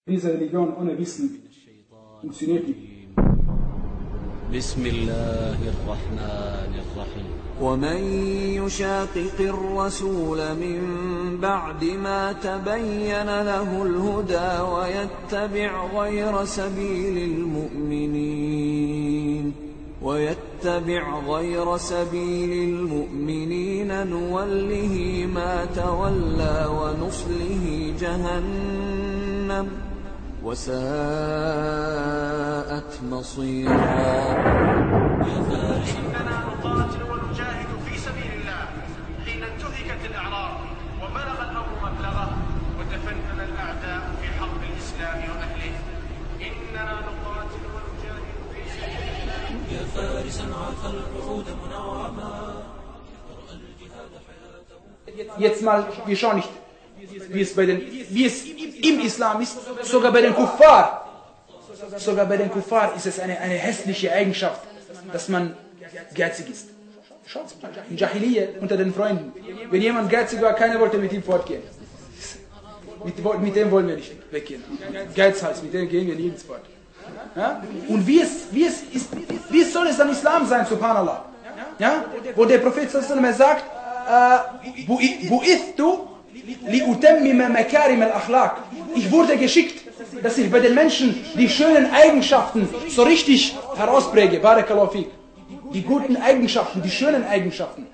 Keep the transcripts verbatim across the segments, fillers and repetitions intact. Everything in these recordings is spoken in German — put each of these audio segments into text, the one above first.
Diese Religion ohne Wissen funktioniert nicht. بسم الله الرحمن الرحيم ومن يشاقق الرسول من بعد ما تبين له الهدى ويتبع غير سبيل المؤمنين ويتبع غير سبيل المؤمنين نوله ما تولى ونصله جهنم وساءت مصيرا. إننا نقاتل ونجاهد في سبيل الله حين انتهكت الأعراض وبلغ الأمر مبلغه وتفنن الأعداء في حرب الإسلام وأهله. إننا نقاتل ونجاهد في سبيل الله يا فارسا عاق الوعود منعما رأى الجهاد حياته. Jetzt mal, wir schauen nicht, wie es, bei den, wie es im Islam ist, sogar bei den Kuffar. Sogar bei den Kuffar ist es eine, eine hässliche Eigenschaft, dass man geizig ist. Schaut mal, in Jahiliyyah unter den Freunden. Wenn jemand geizig war, keiner wollte mit ihm fortgehen. Mit, mit dem wollen wir nicht weggehen. Geizhals, mit dem gehen wir nirgends fort. Ja? Und wie, es, wie, es ist, wie soll es dann Islam sein, subhanallah? Ja? Wo der Prophet sallallahu alaihi wasallam sagt, bu'ithtu li'utammima makarim al-akhlaq. Ich wurde geschickt, dass ich bei den Menschen die schönen Eigenschaften so richtig herauspräge. Barakallahu fik. Die guten Eigenschaften, die schönen Eigenschaften.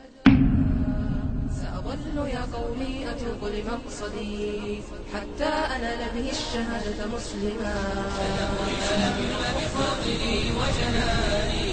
سأظل يا قومي أتوق لمقصدي حتى أنال به الشهادة مسلما. بخاطري وجناني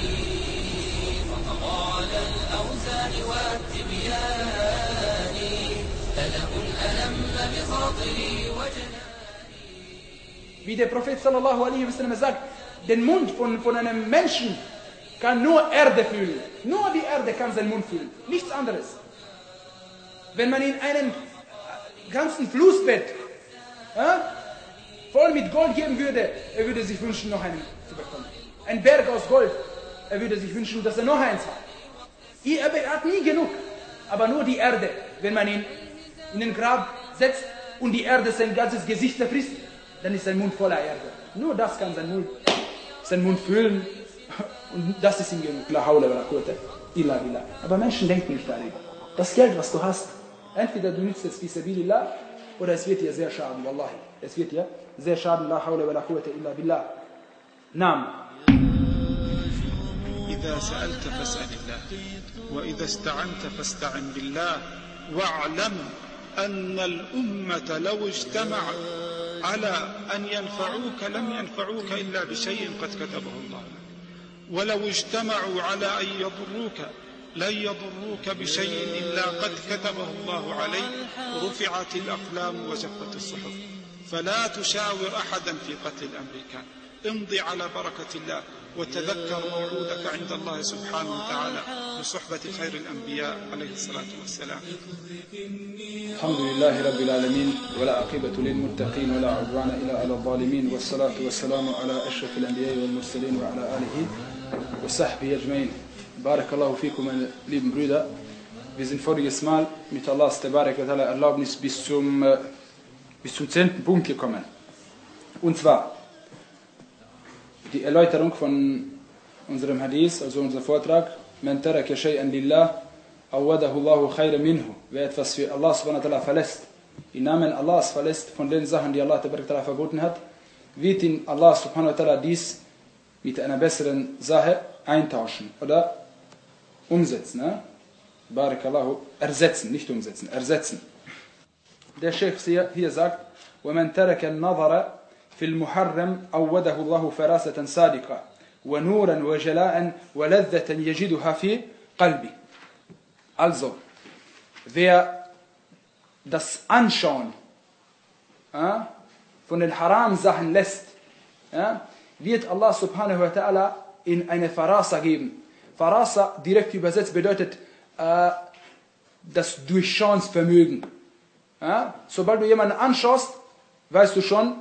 فطغى على الأوزان والتبيان ألم الألم بخاطري وجناني. Wie der Prophet sallallahu alaihi wasallam sagt, den Mund von, von einem Menschen kann nur Erde fühlen. Nur die Erde kann seinen Mund fühlen, nichts anderes. Wenn man in einem ganzen Flussbett äh, voll mit Gold geben würde, er würde sich wünschen, noch einen zu bekommen. Ein Berg aus Gold, er würde sich wünschen, dass er noch eins hat. Er hat nie genug, aber nur die Erde, wenn man ihn in den Grab setzt und die Erde sein ganzes Gesicht zerfrisst, dann ist sein Mund voller Erde. Nur das kann sein Mund, sein Mund füllen und das ist ihm genug. La hawla wa la quwwata illa billah. Aber Menschen denken nicht darüber. Das Geld, was du hast, entweder du nützt es fi sabilillah oder es wird dir sehr schaden, wallahi. Es wird dir sehr schaden. La hawla wa la quwwata illa billah. Naam. إذا سألت فاسأل الله وإذا استعنت فاستعن بالله واعلم أن الأمة لو اجتمعت على أن ينفعوك لم ينفعوك إلا بشيء قد كتبه الله، ولو اجتمعوا على أن يضروك لن يضروك بشيء إلا قد كتبه الله عليك. رفعت الأقلام وجفت الصحف، فلا تشاور أحدا في قتل الأمريكان. امضي على بركة الله وتذكر موعودك عند الله سبحانه وتعالى بصحبة خير الأنبياء عليه الصلاة والسلام. الحمد لله رب العالمين ولا عاقبة للمتقين ولا عدوان إلا على الظالمين والصلاة والسلام على أشرف الأنبياء والمرسلين وعلى آله وصحبه أجمعين. Barakallahu fikum, meine lieben Brüder. Wir sind voriges Mal mit Allahs Tabarak wa Ta'ala Erlaubnis bis zum, bis zum zehnten Punkt gekommen. Und zwar die Erläuterung von unserem Hadith, also unser Vortrag. Man taraka shay'an lillah awadahu Allahu khayran minhu. Wer etwas für Allah subhanahu wa ta'ala verlässt, im Namen Allahs verlässt von den Sachen, die Allah Tabarak wa Ta'ala verboten hat, wird ihn Allah subhanahu wa ta'ala dies mit einer besseren Sache eintauschen oder umsetzen. Ne? Barakallahu, ersetzen, nicht umsetzen, ersetzen. Der Sheikh hier sagt, وَمَنْ تَرَكَ النَّظَرَ في المحرم أوده الله فراسة صادقة ونورا وجلاء ولذة يجدها في قلبه. Also, wer das Anschauen äh, von den Haram-Sachen lässt, äh, wird Allah subhanahu wa ta'ala in eine Farasa geben. Farasa, direkt übersetzt, bedeutet äh, das Durchschauensvermögen. Äh, sobald du jemanden anschaust, weißt du schon,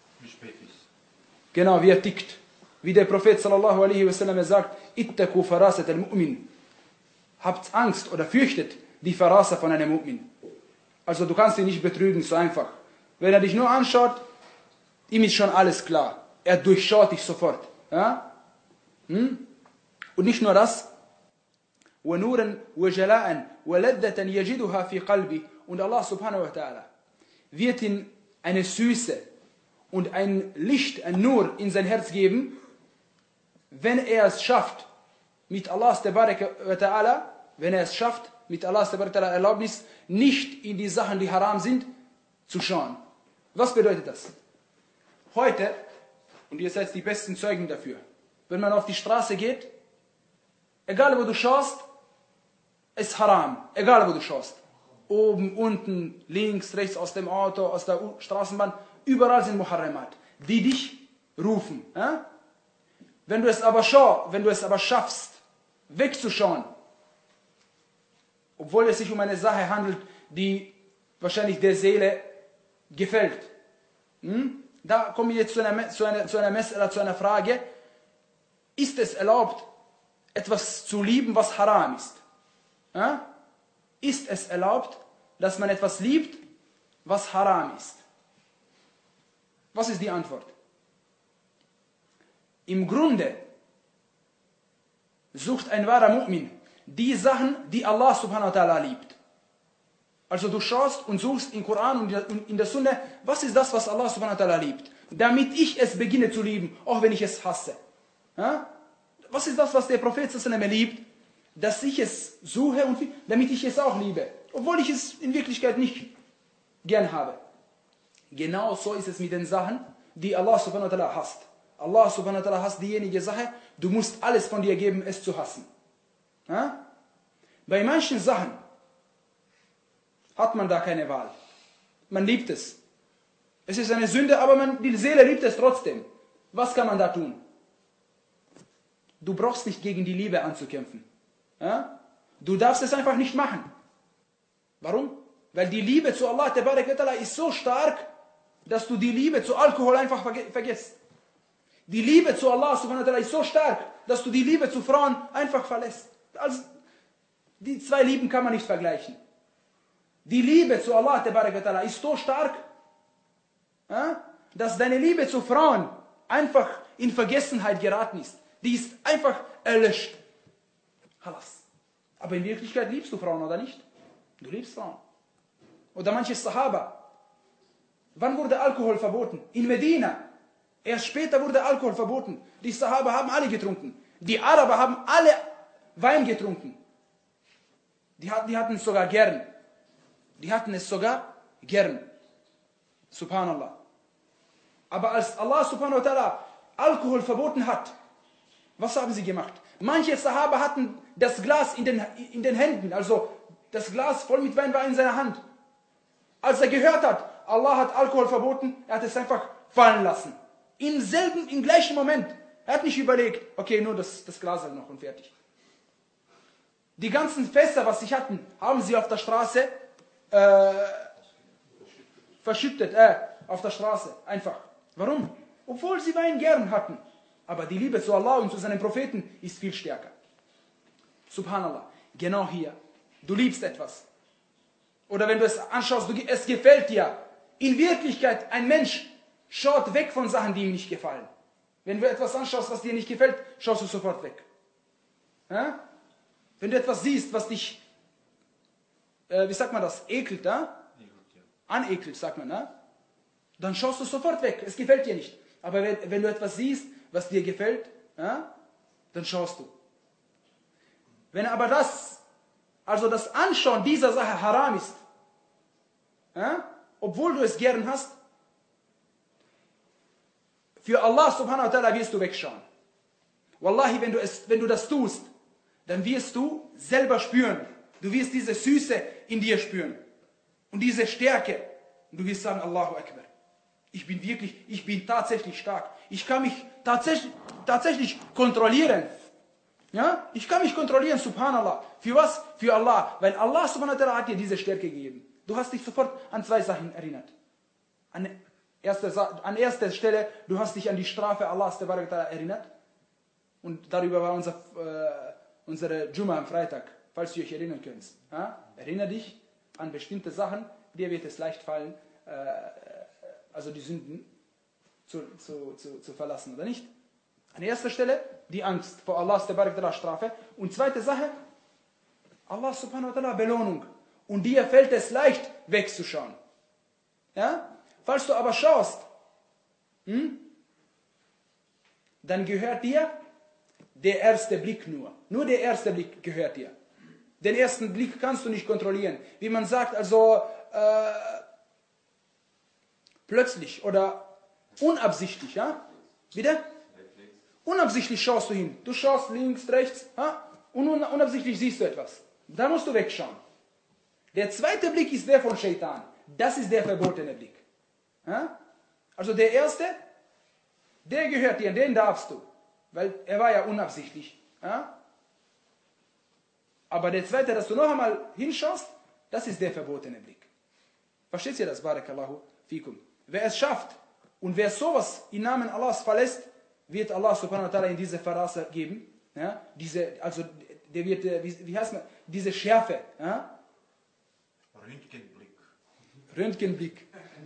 genau, wie er tickt. Wie der Prophet sallallahu alaihi wasallam sagt, ittaku farasat al-mu'min. Habt Angst oder fürchtet die Farasa von einem Mu'min. Also du kannst ihn nicht betrügen, so einfach. Wenn er dich nur anschaut, Ihm ist schon alles klar. Er durchschaut dich sofort. Ja? Hm? Und nicht nur das. وَنُورًا وَجَلَاءً وَلَذَّةً يَجِدُهَا فِي قَلْبِهِ. Und Allah subhanahu wa ta'ala wird ihm eine Süße und ein Licht, ein Nur in sein Herz geben, wenn er es schafft, mit Allahs Ta'ala, wenn er es schafft, mit Allahs Ta'ala Erlaubnis, nicht in die Sachen, die haram sind, zu schauen. Was bedeutet das? Heute, und ihr seid die besten Zeugen dafür, wenn man auf die Straße geht, egal wo du schaust, ist haram. Egal wo du schaust. Oben, unten, links, rechts, aus dem Auto, aus der Straßenbahn, überall sind Muharramat, die dich rufen. Ja? Wenn du es aber schau, wenn du es aber schaffst, wegzuschauen, obwohl es sich um eine Sache handelt, die wahrscheinlich der Seele gefällt. Hm? Da kommen wir jetzt zu einer, zu einer, zu einer Message, zu einer Frage. Ist es erlaubt, etwas zu lieben, was haram ist? Ja? Ist es erlaubt, dass man etwas liebt, was haram ist? Was ist die Antwort? Im Grunde sucht ein wahrer Mu'min die Sachen, die Allah subhanahu wa ta'ala liebt. Also du schaust und suchst im Koran und in der Sunna, was ist das, was Allah subhanahu wa ta'ala liebt? Damit ich es beginne zu lieben, auch wenn ich es hasse. Ja? Was ist das, was der Prophet liebt? Dass ich es suche, und damit ich es auch liebe. Obwohl ich es in Wirklichkeit nicht gern habe. Genau so ist es mit den Sachen, die Allah subhanahu wa ta'ala hasst. Allah subhanahu wa ta'ala hasst diejenige Sache, du musst alles von dir geben, es zu hassen. Ja? Bei manchen Sachen hat man da keine Wahl. Man liebt es. Es ist eine Sünde, aber man, die Seele liebt es trotzdem. Was kann man da tun? Du brauchst nicht gegen die Liebe anzukämpfen. Ja? Du darfst es einfach nicht machen. Warum? Weil die Liebe zu Allah ist so stark, dass du die Liebe zu Alkohol einfach vergisst. Die Liebe zu Allah subhanahu wa ta'ala ist so stark, dass du die Liebe zu Frauen einfach verlässt. Also, die zwei Lieben kann man nicht vergleichen. Die Liebe zu Allah ist so stark, ja, dass deine Liebe zu Frauen einfach in Vergessenheit geraten ist. Die ist einfach erlöscht. Halas. Aber in Wirklichkeit liebst du Frauen, oder nicht? Du liebst Frauen. Oder manche Sahaba. Wann wurde Alkohol verboten? In Medina. Erst später wurde Alkohol verboten. Die Sahaba haben alle getrunken. Die Araber haben alle Wein getrunken. Die hatten, die hatten es sogar gern. Die hatten es sogar gern. Subhanallah. Aber als Allah subhanahu wa ta'ala Alkohol verboten hat, was haben sie gemacht? Manche Sahaba hatten das Glas in den, in den Händen, also das Glas voll mit Wein war in seiner Hand. Als er gehört hat, Allah hat Alkohol verboten, er hat es einfach fallen lassen. Im selben, im gleichen Moment. Er hat nicht überlegt, okay, nur das, das Glas halt noch und fertig. Die ganzen Fässer, was sie hatten, haben sie auf der Straße äh, verschüttet, äh, auf der Straße, einfach. Warum? Obwohl sie Wein gern hatten. Aber die Liebe zu Allah und zu seinen Propheten ist viel stärker. Subhanallah. Genau hier. Du liebst etwas. Oder wenn du es anschaust, du, es gefällt dir. In Wirklichkeit, ein Mensch schaut weg von Sachen, die ihm nicht gefallen. Wenn du etwas anschaust, was dir nicht gefällt, schaust du sofort weg. Ja? Wenn du etwas siehst, was dich, äh, wie sagt man das, ekelt, ja? Anekelt, sagt man, ja? Dann schaust du sofort weg. Es gefällt dir nicht. Aber wenn, wenn du etwas siehst, was dir gefällt, ja, dann schaust du. Wenn aber das, also das Anschauen dieser Sache haram ist, ja, obwohl du es gern hast, für Allah subhanahu wa ta'ala wirst du wegschauen. Wallahi, wenn du, es, wenn du das tust, dann wirst du selber spüren. Du wirst diese Süße in dir spüren. Und diese Stärke. Und du wirst sagen, Allahu Akbar. Ich bin wirklich, ich bin tatsächlich stark. Ich kann mich tatsächlich, tatsächlich kontrollieren. Ja? Ich kann mich kontrollieren, subhanallah. Für was? Für Allah. Weil Allah subhanahu wa ta'ala hat dir diese Stärke gegeben. Du hast dich sofort an zwei Sachen erinnert. An erster, an erster Stelle, du hast dich an die Strafe Allahs erinnert. Und darüber war unser, äh, unsere Jumma am Freitag, falls ihr euch erinnern könnt. Ja? Erinnere dich an bestimmte Sachen, dir wird es leicht fallen, äh, also die Sünden zu, zu, zu, zu verlassen, oder nicht? An erster Stelle die Angst vor Allahs der Strafe. Und zweite Sache, Allah subhanahu wa ta'ala Belohnung. Und dir fällt es leicht, wegzuschauen. Ja? Falls du aber schaust, hm, dann gehört dir der erste Blick nur. Nur der erste Blick gehört dir. Den ersten Blick kannst du nicht kontrollieren. Wie man sagt, also äh, plötzlich oder unabsichtlich. Ja? Bitte? Unabsichtlich schaust du hin. Du schaust links, rechts, ja? Und unabsichtlich siehst du etwas. Da musst du wegschauen. Der zweite Blick ist der von Shaitan. Das ist der verbotene Blick. Ja? Also der erste, der gehört dir, den darfst du. Weil er war ja unabsichtlich. Ja? Aber der zweite, dass du noch einmal hinschaust, das ist der verbotene Blick. Versteht ihr das? Barakallahu fikum. Wer es schafft und wer sowas im Namen Allahs verlässt, wird Allah subhanahu wa ta'ala in diese Verrasse geben. Ja? Diese, also der wird, wie, wie heißt man, diese Schärfe. Ja? Röntgenblick. Röntgenblick.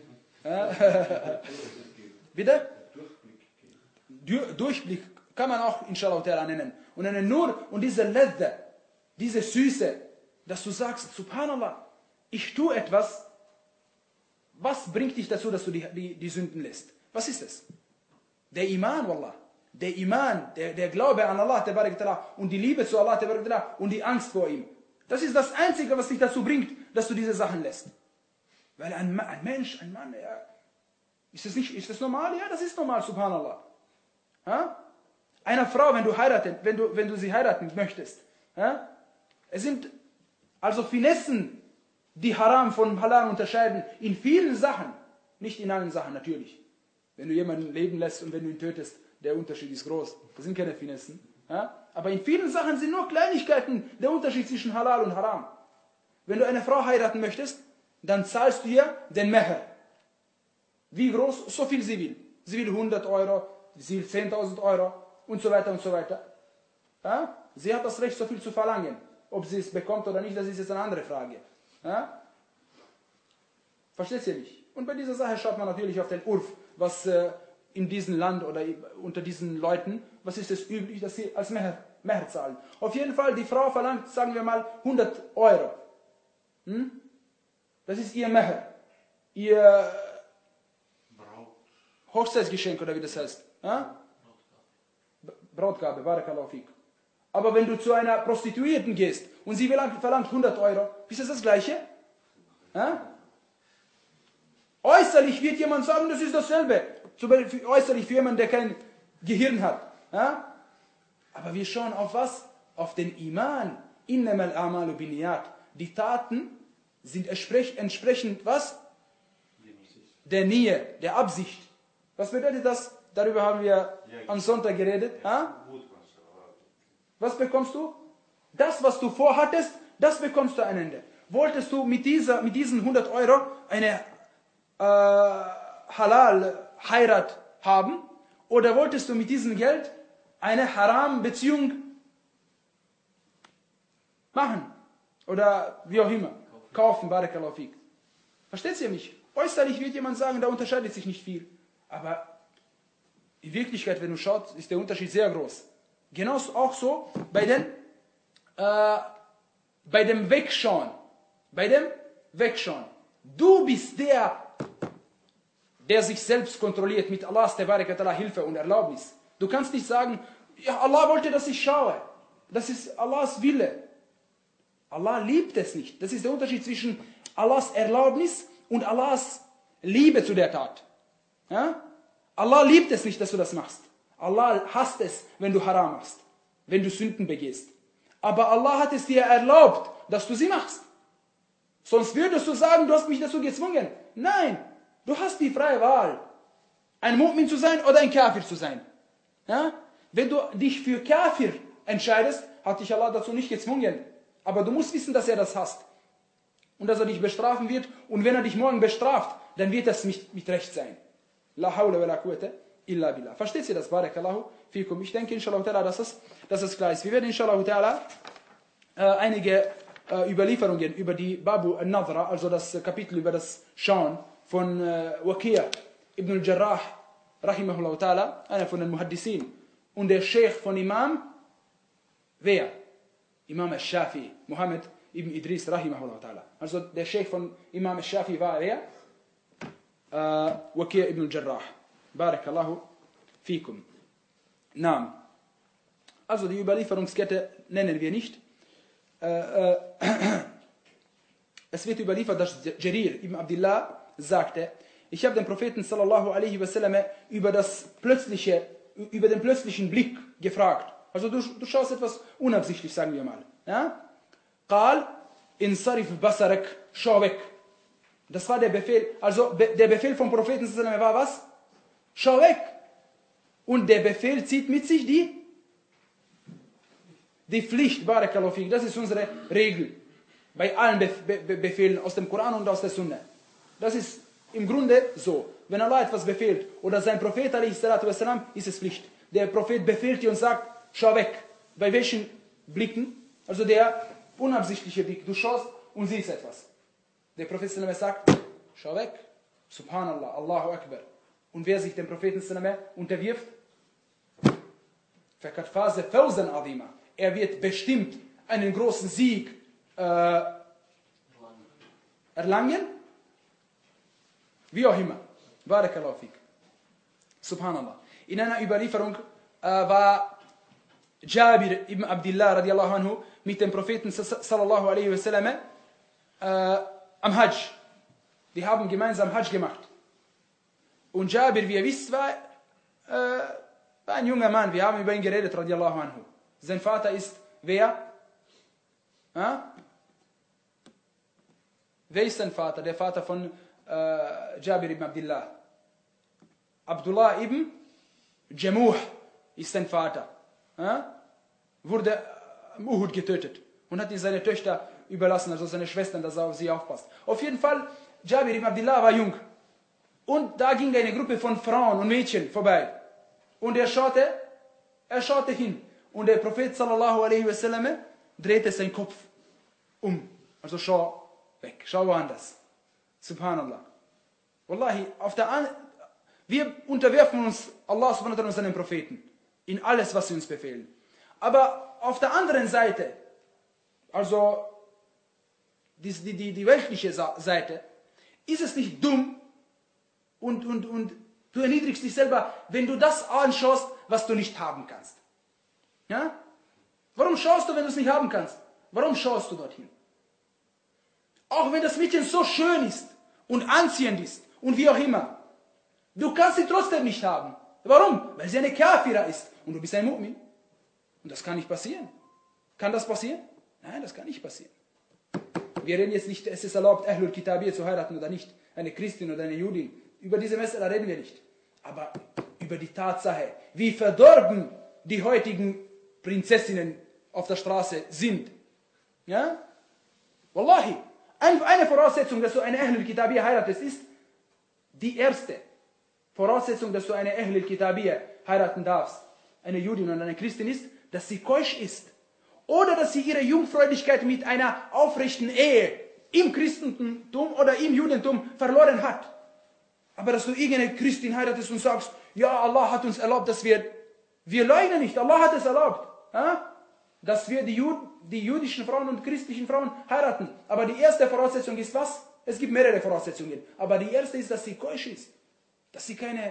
Ja? Bitte? Durchblick. Durchblick kann man auch inshallah ta'ala nennen. Und eine Nur und diese Ledde, diese Süße, dass du sagst, subhanallah, ich tue etwas, was bringt dich dazu, dass du die, die, die Sünden lässt? Was ist es? Der Iman, Wallah. Der Iman, der, der Glaube an Allah und die Liebe zu Allah und die Angst vor ihm. Das ist das Einzige, was dich dazu bringt, dass du diese Sachen lässt. Weil ein, ein Mensch, ein Mann, ja, ist das nicht, ist das normal? Ja, das ist normal, subhanallah. Ja? Eine Frau, wenn du heiraten, wenn du, wenn du sie heiraten möchtest, ja? Es sind also Finessen, die Haram von Halal unterscheiden, in vielen Sachen, nicht in allen Sachen natürlich. Wenn du jemanden leben lässt und wenn du ihn tötest, der Unterschied ist groß. Das sind keine Finessen. Ja? Aber in vielen Sachen sind nur Kleinigkeiten der Unterschied zwischen Halal und Haram. Wenn du eine Frau heiraten möchtest, dann zahlst du ihr den Meher. Wie groß? So viel sie will. Sie will hundert Euro, sie will zehntausend Euro und so weiter und so weiter. Ja? Sie hat das Recht, so viel zu verlangen. Ob sie es bekommt oder nicht, das ist jetzt eine andere Frage. Ja? Versteht ihr nicht? Und bei dieser Sache schaut man natürlich auf den Urf, was äh, in diesem Land oder unter diesen Leuten, was ist es üblich, dass sie als Meher, Meher zahlen. Auf jeden Fall, die Frau verlangt, sagen wir mal, hundert Euro. Hm? Das ist ihr Meher. Ihr Hochzeitsgeschenk oder wie das heißt. Ja? Brautgabe, Barakallahu fik. Aber wenn du zu einer Prostituierten gehst und sie verlangt hundert Euro, ist das das Gleiche? Ja? Äußerlich wird jemand sagen, das ist dasselbe. Zum Beispiel äußerlich für jemanden, der kein Gehirn hat. Ja? Aber wir schauen auf was? Auf den Iman. Innamal a'malu binniyat. Die Taten sind entsprechend was? Der Nähe, der Absicht. Was bedeutet das? Darüber haben wir am Sonntag geredet. Ja? Was bekommst du? Das, was du vorhattest, das bekommst du am Ende. Wolltest du mit, dieser, mit diesen hundert Euro eine äh, Halal-Heirat haben? Oder wolltest du mit diesem Geld eine Haram-Beziehung machen? Oder wie auch immer. Kaufen, Barakallahu fik. Versteht ihr mich? Äußerlich wird jemand sagen, da unterscheidet sich nicht viel. Aber in Wirklichkeit, wenn du schaust, ist der Unterschied sehr groß. Genauso auch so bei, den, äh, bei dem Wegschauen. Bei dem Wegschauen. Du bist der, der sich selbst kontrolliert mit Allahs Hilfe und Erlaubnis. Du kannst nicht sagen, ja, Allah wollte, dass ich schaue. Das ist Allahs Wille. Allah liebt es nicht. Das ist der Unterschied zwischen Allahs Erlaubnis und Allahs Liebe zu der Tat. Ja? Allah liebt es nicht, dass du das machst. Allah hasst es, wenn du Haram machst, wenn du Sünden begehst. Aber Allah hat es dir erlaubt, dass du sie machst. Sonst würdest du sagen, du hast mich dazu gezwungen. Nein, du hast die freie Wahl, ein Mu'min zu sein oder ein Kafir zu sein. Ja? Wenn du dich für Kafir entscheidest, hat dich Allah dazu nicht gezwungen. Aber du musst wissen, dass er das hasst. Und dass er dich bestrafen wird. Und wenn er dich morgen bestraft, dann wird das nicht mit Recht sein. La hawla wa la quwwata illa billah. Versteht ihr das? Barakallahu fikum. Ich denke, inshallah ta'ala, dass es, dass es klar ist. Wir werden inshallah ta'ala äh, einige äh, Überlieferungen über die Babu al-Nadra, also das Kapitel über das Schauen von äh, Waqi' ibn al-Jarrah rahimahullah ta'ala, einer von den Muhaddisin, und der Sheikh von Imam, wer? Imam al-Shafi'i, Muhammad ibn Idris, rahimahullah ta'ala. Also der Sheikh von Imam al-Shafi'i war wer? Uh, Waqi' ibn al-Jarrah. Barakallahu fikum. Naam. Also die Überlieferungskette nennen wir nicht. Uh, uh, es wird überliefert, dass Jarir ibn Abdullah sagte, ich habe den Propheten sallallahu alaihi wasallam über das plötzliche, über den plötzlichen Blick gefragt. Also du, du schaust etwas unabsichtlich, sagen wir mal. Ja? Qal insarif basarak, schau weg. Das war der Befehl. Also be, der Befehl vom Propheten sallallahu alaihi wasallam war was? Schau weg. Und der Befehl zieht mit sich die die Pflicht, barakallahu fik. Das ist unsere Regel. Bei allen Be Be Befehlen aus dem Koran und aus der Sunna. Das ist im Grunde so. Wenn Allah etwas befehlt oder sein Prophet alaihi salatu wassalam, ist es Pflicht. Der Prophet befehlt dir und sagt, schau weg. Bei welchen Blicken? Also der unabsichtliche Blick. Du schaust und siehst etwas. Der Prophet sallam sagt, schau weg. Subhanallah, Allahu Akbar. Und wer sich dem Propheten sallam unterwirft, fakat faze fawzan azima. Er wird bestimmt einen großen Sieg äh, erlangen. Wie auch immer. Barakallahu fik. Subhanallah. In einer Überlieferung äh, war Jabir ibn Abdullah radiallahu anhu mit dem Propheten sallallahu alaihi wasallam äh, am Hajj. Die haben gemeinsam Hajj gemacht. Und Jabir, wie ihr wisst, war, äh, war ein junger Mann. Wir haben über ihn geredet, radiallahu anhu. Sein Vater ist wer? Ha? Wer ist sein Vater? Der Vater von äh, Jabir ibn Abdullah. Abdullah ibn Jamuh ist sein Vater. Ha? Wurde im Uhud getötet und hat ihn seine Töchter überlassen, also seine Schwestern, dass er auf sie aufpasst. Auf jeden Fall, Jabir ibn Abdullah war jung. Und da ging eine Gruppe von Frauen und Mädchen vorbei. Und er schaute, er schaute hin. Und der Prophet sallallahu alaihi wasallam drehte seinen Kopf um. Also schau weg, schau woanders. Subhanallah. Wallahi, auf der An wir unterwerfen uns Allah subhanahu wa ta'ala und seinen Propheten in alles, was sie uns befehlen. Aber auf der anderen Seite, also die, die, die weltliche Seite, ist es nicht dumm und, und, und du erniedrigst dich selber, wenn du das anschaust, was du nicht haben kannst. Ja? Warum schaust du, wenn du es nicht haben kannst? Warum schaust du dorthin? Auch wenn das Mädchen so schön ist und anziehend ist und wie auch immer. Du kannst sie trotzdem nicht haben. Warum? Weil sie eine Kafira ist und du bist ein Mu'min. Und das kann nicht passieren. Kann das passieren? Nein, das kann nicht passieren. Wir reden jetzt nicht, es ist erlaubt, Ahlul Kitabiyya zu heiraten oder nicht. Eine Christin oder eine Judin. Über diese Messer reden wir nicht. Aber über die Tatsache, wie verdorben die heutigen Prinzessinnen auf der Straße sind. Ja? Wallahi. Eine Voraussetzung, dass du eine Ahlul Kitabiyya heiratest, ist die erste Voraussetzung, dass du eine Ahlul Kitabiyya heiraten darfst, eine Judin und eine Christin, ist, dass sie keusch ist. Oder dass sie ihre Jungfräulichkeit mit einer aufrechten Ehe im Christentum oder im Judentum verloren hat. Aber dass du irgendeine Christin heiratest und sagst, ja, Allah hat uns erlaubt, dass wir, wir leugnen nicht, Allah hat es erlaubt, ja? Dass wir die, Jud, die jüdischen Frauen und christlichen Frauen heiraten. Aber die erste Voraussetzung ist was? Es gibt mehrere Voraussetzungen. Aber die erste ist, dass sie keusch ist. Dass sie keine,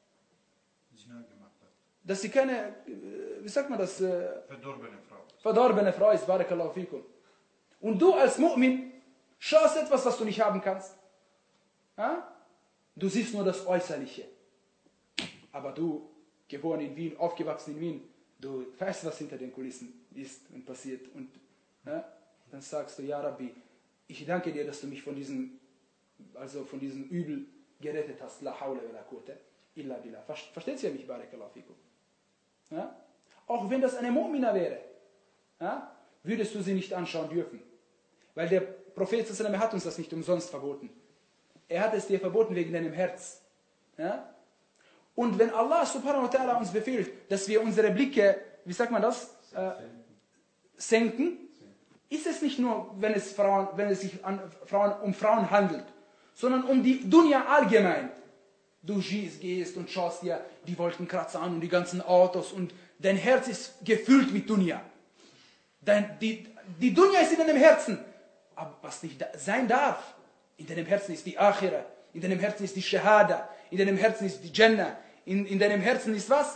dass sie keine, wie sagt man das? Verdorbene Frau. Verdorbene Frau ist, barakallahu fikum. Und du als Mu'min schaust etwas, was du nicht haben kannst. Ja? Du siehst nur das Äußerliche. Aber du, geboren in Wien, aufgewachsen in Wien, du weißt, was hinter den Kulissen ist und passiert. Und ja, dann sagst du, ja Rabbi, ich danke dir, dass du mich von diesem, also von diesem Übel gerettet hast. La hawla wa la quwwata illa billah. Versteht ihr mich, barakallahu fikum? Ja? Auch wenn das eine Mu'mina wäre, ja, würdest du sie nicht anschauen dürfen. Weil der Prophet sallallahu hat uns das nicht umsonst verboten. Er hat es dir verboten wegen deinem Herz. Ja? Und wenn Allah subhanahu wa ta'ala uns befiehlt, dass wir unsere Blicke, wie sagt man das, äh, senken, ist es nicht nur, wenn es, Frauen, wenn es sich an Frauen, um Frauen handelt, sondern um die Dunya allgemein. Du gehst und schaust dir die Wolkenkratzer an und die ganzen Autos und dein Herz ist gefüllt mit Dunya. Dein, die, die Dunya ist in deinem Herzen. Aber was nicht da sein darf, in deinem Herzen ist die Akhira, in deinem Herzen ist die Shahada, in deinem Herzen ist die Jannah, in, in deinem Herzen ist was?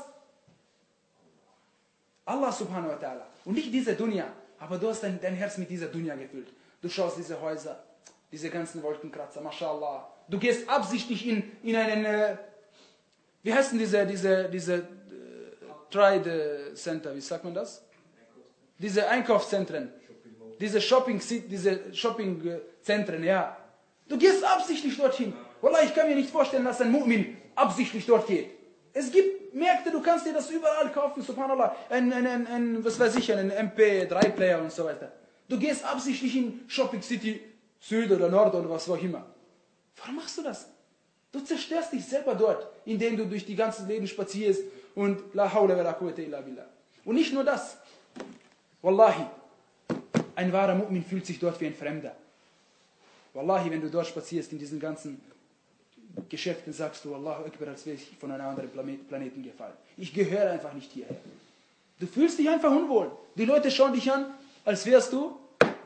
Allah subhanahu wa ta'ala. Und nicht diese Dunya. Aber du hast dein, dein Herz mit dieser Dunya gefüllt. Du schaust diese Häuser, diese ganzen Wolkenkratzer, mashallah. Du gehst absichtlich in, in einen, äh, wie heißen diese, diese, diese äh, Trade Center, wie sagt man das? Diese Einkaufszentren, diese Shopping, diese Shoppingzentren, ja. Du gehst absichtlich dorthin. Wallah, ich kann mir nicht vorstellen, dass ein Mu'min absichtlich dort geht. Es gibt Märkte, du kannst dir das überall kaufen, subhanallah. Ein, ein, ein, ein was weiß ich, ein M P drei Player und so weiter. Du gehst absichtlich in Shopping City Süd oder Nord oder was auch immer. Warum machst du das? Du zerstörst dich selber dort, indem du durch die ganzen Läden spazierst und la hawla wa la quwwata illa billah. Und nicht nur das. Wallahi, ein wahrer Mu'min fühlt sich dort wie ein Fremder. Wallahi, wenn du dort spazierst in diesen ganzen Geschäften, sagst du, Allahu Akbar, als wäre ich von einem anderen Planeten gefallen. Ich gehöre einfach nicht hierher. Du fühlst dich einfach unwohl. Die Leute schauen dich an, als wärst du,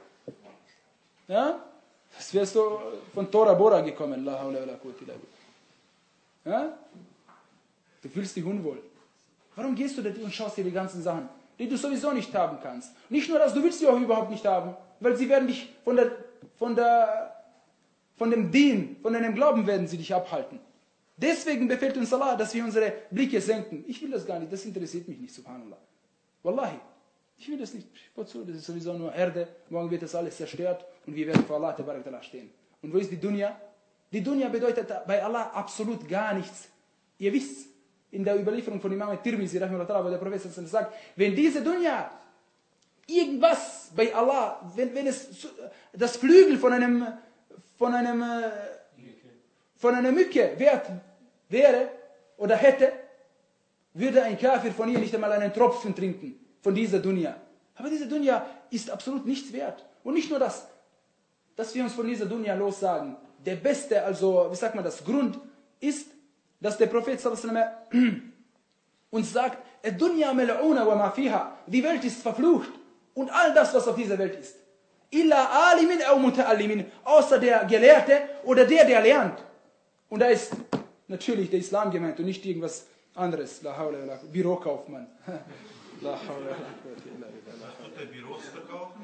ja, als wärst du von Tora Bora gekommen. La hawla wa la quwwata illa billah. Ja? Du fühlst dich unwohl. Warum gehst du da und schaust dir die ganzen Sachen, die du sowieso nicht haben kannst? Nicht nur das, du willst sie auch überhaupt nicht haben, weil sie werden dich von der, von der, von dem Dien, von deinem Glauben werden sie dich abhalten. Deswegen befehlt uns Allah, dass wir unsere Blicke senken. Ich will das gar nicht, das interessiert mich nicht, subhanallah. Wallahi, ich will das nicht. Wozu? Das ist sowieso nur Erde, morgen wird das alles zerstört und wir werden vor Allah tabarak ta'ala stehen. Und wo ist die Dunya? Die Dunya bedeutet bei Allah absolut gar nichts. Ihr wisst, in der Überlieferung von Imam Tirmizi, wo der Prophet sagt, wenn diese Dunya irgendwas bei Allah, wenn, wenn es das Flügel von einem, von einem, von einer Mücke wert wäre oder hätte, würde ein Kafir von ihr nicht einmal einen Tropfen trinken, von dieser Dunya. Aber diese Dunya ist absolut nichts wert. Und nicht nur das, dass wir uns von dieser Dunya lossagen. Der beste, also, wie sagt man das, Grund ist, dass der Prophet sallallahu alaihi wasallam uns sagt, "Ad-dunya mal'una wa ma fiha", die Welt ist verflucht und all das, was auf dieser Welt ist. Illa alimin aw muta'allimin, außer der Gelehrte oder der, der lernt. Und da ist natürlich der Islam gemeint und nicht irgendwas anderes. La hawla wa la quwwata, Bürokaufmann. La hawla wa la quwwata illa billah. Unter Büros verkaufen?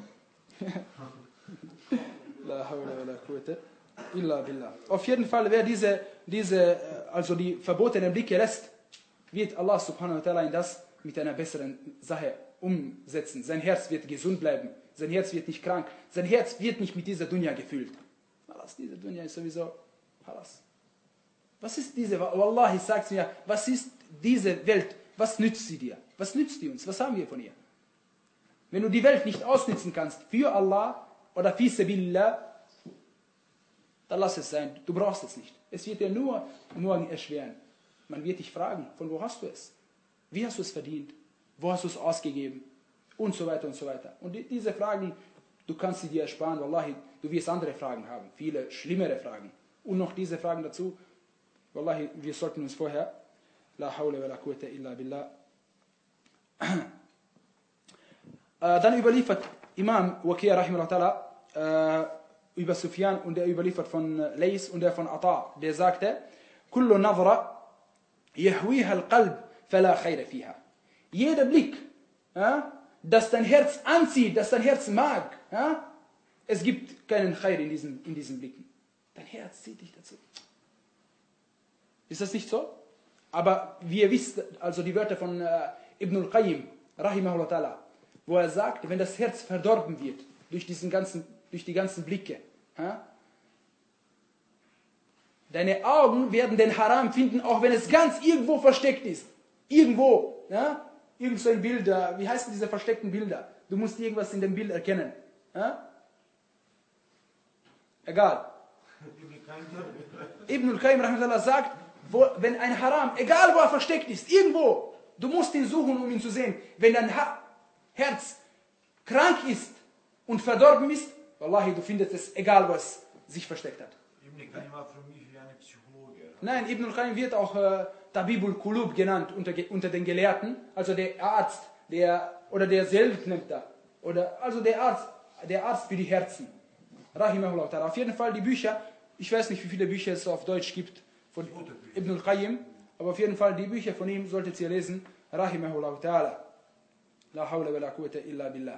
La hawla wa la quwwata illa billah. Auf jeden Fall, wer diese, diese, also die verbotenen Blicke lässt, wird Allah subhanahu wa ta'ala in das mit einer besseren Sache umsetzen. Sein Herz wird gesund bleiben. Sein Herz wird nicht krank. Sein Herz wird nicht mit dieser Dunya gefüllt. Alles, diese Dunya ist sowieso, alles. Was ist diese, Wallahi, sagt mir, was ist diese Welt? Was nützt sie dir? Was nützt die uns? Was haben wir von ihr? Wenn du die Welt nicht ausnützen kannst für Allah oder fi sabilillah, dann lass es sein. Du brauchst es nicht. Es wird dir nur morgen erschweren. Man wird dich fragen, von wo hast du es? Wie hast du es verdient? Wo hast du es ausgegeben? Und so weiter und so weiter. Und die, diese Fragen, du kannst sie dir ersparen. Wallahi, du wirst andere Fragen haben. Viele schlimmere Fragen. Und noch diese Fragen dazu. Wallahi, wir sollten uns vorher, la hawla wa la quwwata illa billah. Dann überliefert Imam Waqi' rahimahullah über Sufyan und er überliefert von Lays und er von Ata, der sagte, kullu nadhra yahwiha al-qalb fala khayra fiha. Jeder Blick, ja, dass dein Herz anzieht, dass dein Herz mag, ja, es gibt keinen Khair in diesen, in diesen Blicken. Dein Herz zieht dich dazu. Ist das nicht so? Aber wie ihr wisst, also die Wörter von äh, Ibn al-Qayyim, rahimahullah ta'ala, wo er sagt, wenn das Herz verdorben wird durch, diesen ganzen, durch die ganzen Blicke, ja, deine Augen werden den Haram finden, auch wenn es ganz irgendwo versteckt ist. Irgendwo, ja, irgend so ein Bild, wie heißen diese versteckten Bilder? Du musst irgendwas in dem Bild erkennen. Ja? Egal. Ibn al-Qayyim rahimahullah sagt, wo, wenn ein Haram, egal wo er versteckt ist, irgendwo, du musst ihn suchen, um ihn zu sehen. Wenn dein ha Herz krank ist und verdorben ist, wallahi, du findest es, egal wo es sich versteckt hat. Ibn al-Qayyim war für mich wie eine Psychologe. Nein, Ibn al-Qayyim wird auch äh, Tabibul Qulub genannt unter, unter den Gelehrten, also der Arzt, der, oder der selbst nimmt da, oder, also der Arzt, der Arzt für die Herzen. Rahimahullah ta'ala. Auf jeden Fall die Bücher, ich weiß nicht, wie viele Bücher es auf Deutsch gibt von Ibn al-Qayyim, aber auf jeden Fall die Bücher von ihm solltet ihr lesen. Rahimahullah ta'ala. La hawla wa la quwwata illa billah.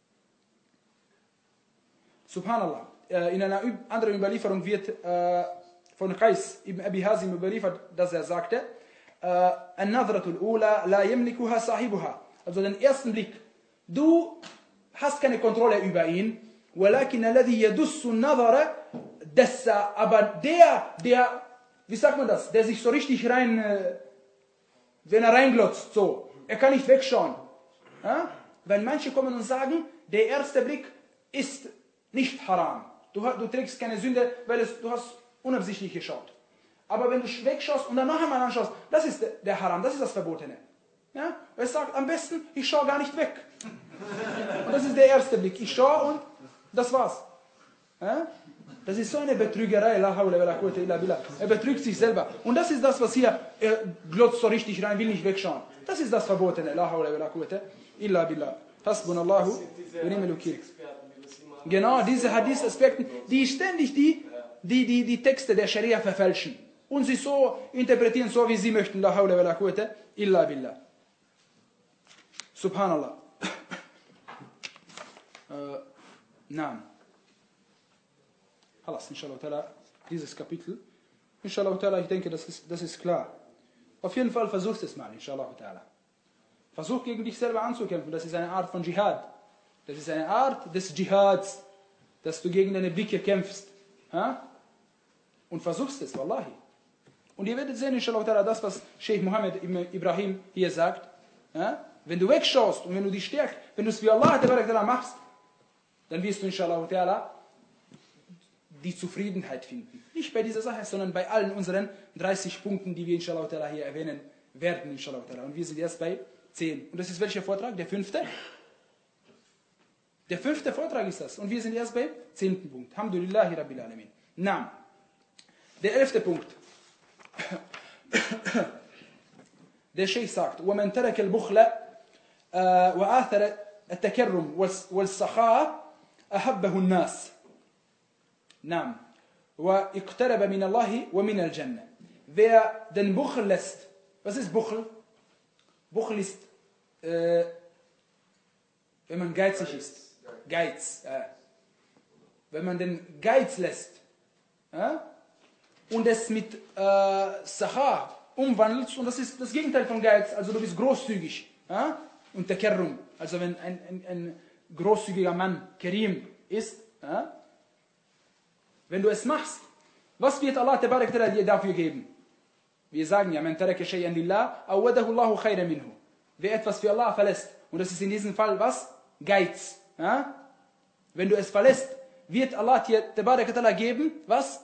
Subhanallah. In einer anderen Überlieferung wird äh, von Qais ibn Abi Hazim überliefert, dass er sagte, An-Nadratul Ula la yamlikuha sahibuha. Also den ersten Blick. Du hast keine Kontrolle über ihn. ولكن الذي يدس النظر دس. Aber der, der, wie sagt man das, der sich so richtig rein, äh, wenn er reinglotzt, so, er kann nicht wegschauen. Ja? Weil manche kommen und sagen, der erste Blick ist nicht haram. Du, du trägst keine Sünde, weil es, du hast unabsichtlich geschaut. Aber wenn du wegschaust und dann noch einmal anschaust, das ist der, der Haram, das ist das Verbotene. Ja? Er sagt am besten, ich schaue gar nicht weg. Und das ist der erste Blick. Ich schaue und das war's. Ja? Das ist so eine Betrügerei. La hawla wa la quwwata illa billah. Er betrügt sich selber. Und das ist das, was hier, er glotzt so richtig rein, will nicht wegschauen. Das ist das Verbotene. La hawla wa la quwwata illa billah. Hasbunallahu wa ni'mal wakeel. Genau, diese Hadith-Aspekte, die ständig die, die, die, die Texte der Scharia verfälschen. Und sie so interpretieren, so wie sie möchten. La hawla wa la quwwata illa billah. Subhanallah. äh, Nein. Halas, inshallah ta'ala, dieses Kapitel. Inshallah ta'ala, ich denke, das ist, das ist klar. Auf jeden Fall versuch es mal, inshallah ta'ala. Versuch gegen dich selber anzukämpfen. Das ist eine Art von Dschihad. Das ist eine Art des Dschihads, dass du gegen deine Blicke kämpfst. Ha? Und versuchst es, wallahi. Und ihr werdet sehen, inshallah ta'ala, das, was Sheikh Mohammed Ibrahim hier sagt. Ha? Wenn du wegschaust und wenn du dich stärkst, wenn du es wie Allah ta'ala machst, dann wirst du inshallah ta'ala die Zufriedenheit finden. Nicht bei dieser Sache, sondern bei allen unseren dreißig Punkten, die wir inshallah ta'ala hier erwähnen werden, inshallah ta'ala. Und wir sind erst bei zehn. Und das ist welcher Vortrag? Der fünfte? Der fünfte Vortrag ist das. Und wir sind erst bei zehnten Punkt. Alhamdulillahi Rabbil Alamin. Na, der elfte Punkt. Der Sheikh sagt, وَمَنْ تَرَكَ الْبُخْلَ وَآثَرَ التَّكَرُّمْ وَالسَّخَاءَ أَحَبَّهُ النَّاسِ. Naam. وَاِقْتَرَبَ مِنَ اللَّهِ وَمِنَ الْجَنَّةِ. Wer den Buchel lässt, was ist Buchel? Buchel ist, äh, wenn man geizig ist. Geiz. Äh. Wenn man den Geiz lässt äh, und es mit äh, Sacha umwandelt, und das ist das Gegenteil von Geiz, also du bist großzügig. Äh, und Takarrum, also wenn ein, ein, ein großzügiger Mann, Karim, ist, äh, wenn du es machst, was wird Allah dir dafür geben? Wir sagen ja, man taraka shay'an lillah, awadahu Allahu khayran minhu. Wer etwas für Allah verlässt, und das ist in diesem Fall was? Geiz. Ja? Wenn du es verlässt, wird Allah dir geben, was?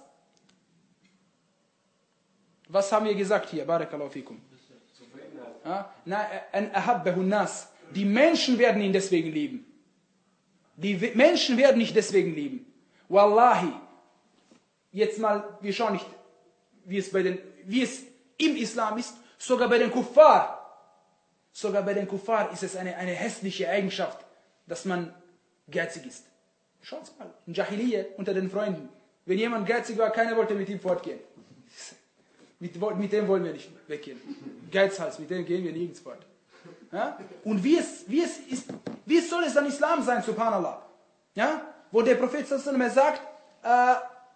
Was haben wir gesagt hier? Barakallahu fikum. Ja? An ahabbahu nas. Die Menschen werden ihn deswegen lieben. Die Menschen werden nicht deswegen lieben. Wallahi. Jetzt mal, wir schauen nicht, wie es, bei den, wie es im Islam ist, sogar bei den Kuffar. Sogar bei den Kuffar ist es eine, eine hässliche Eigenschaft, dass man geizig ist. Schaut mal, in Jahiliyyah unter den Freunden. Wenn jemand geizig war, keiner wollte mit ihm fortgehen. Mit, mit dem wollen wir nicht weggehen. Geizhals, mit dem gehen wir nirgends fort. Ja? Und wie es, wie, es ist, wie soll es dann Islam sein, subhanallah? Ja? Wo der Prophet sallallahu alaihi wasallam sagt, äh,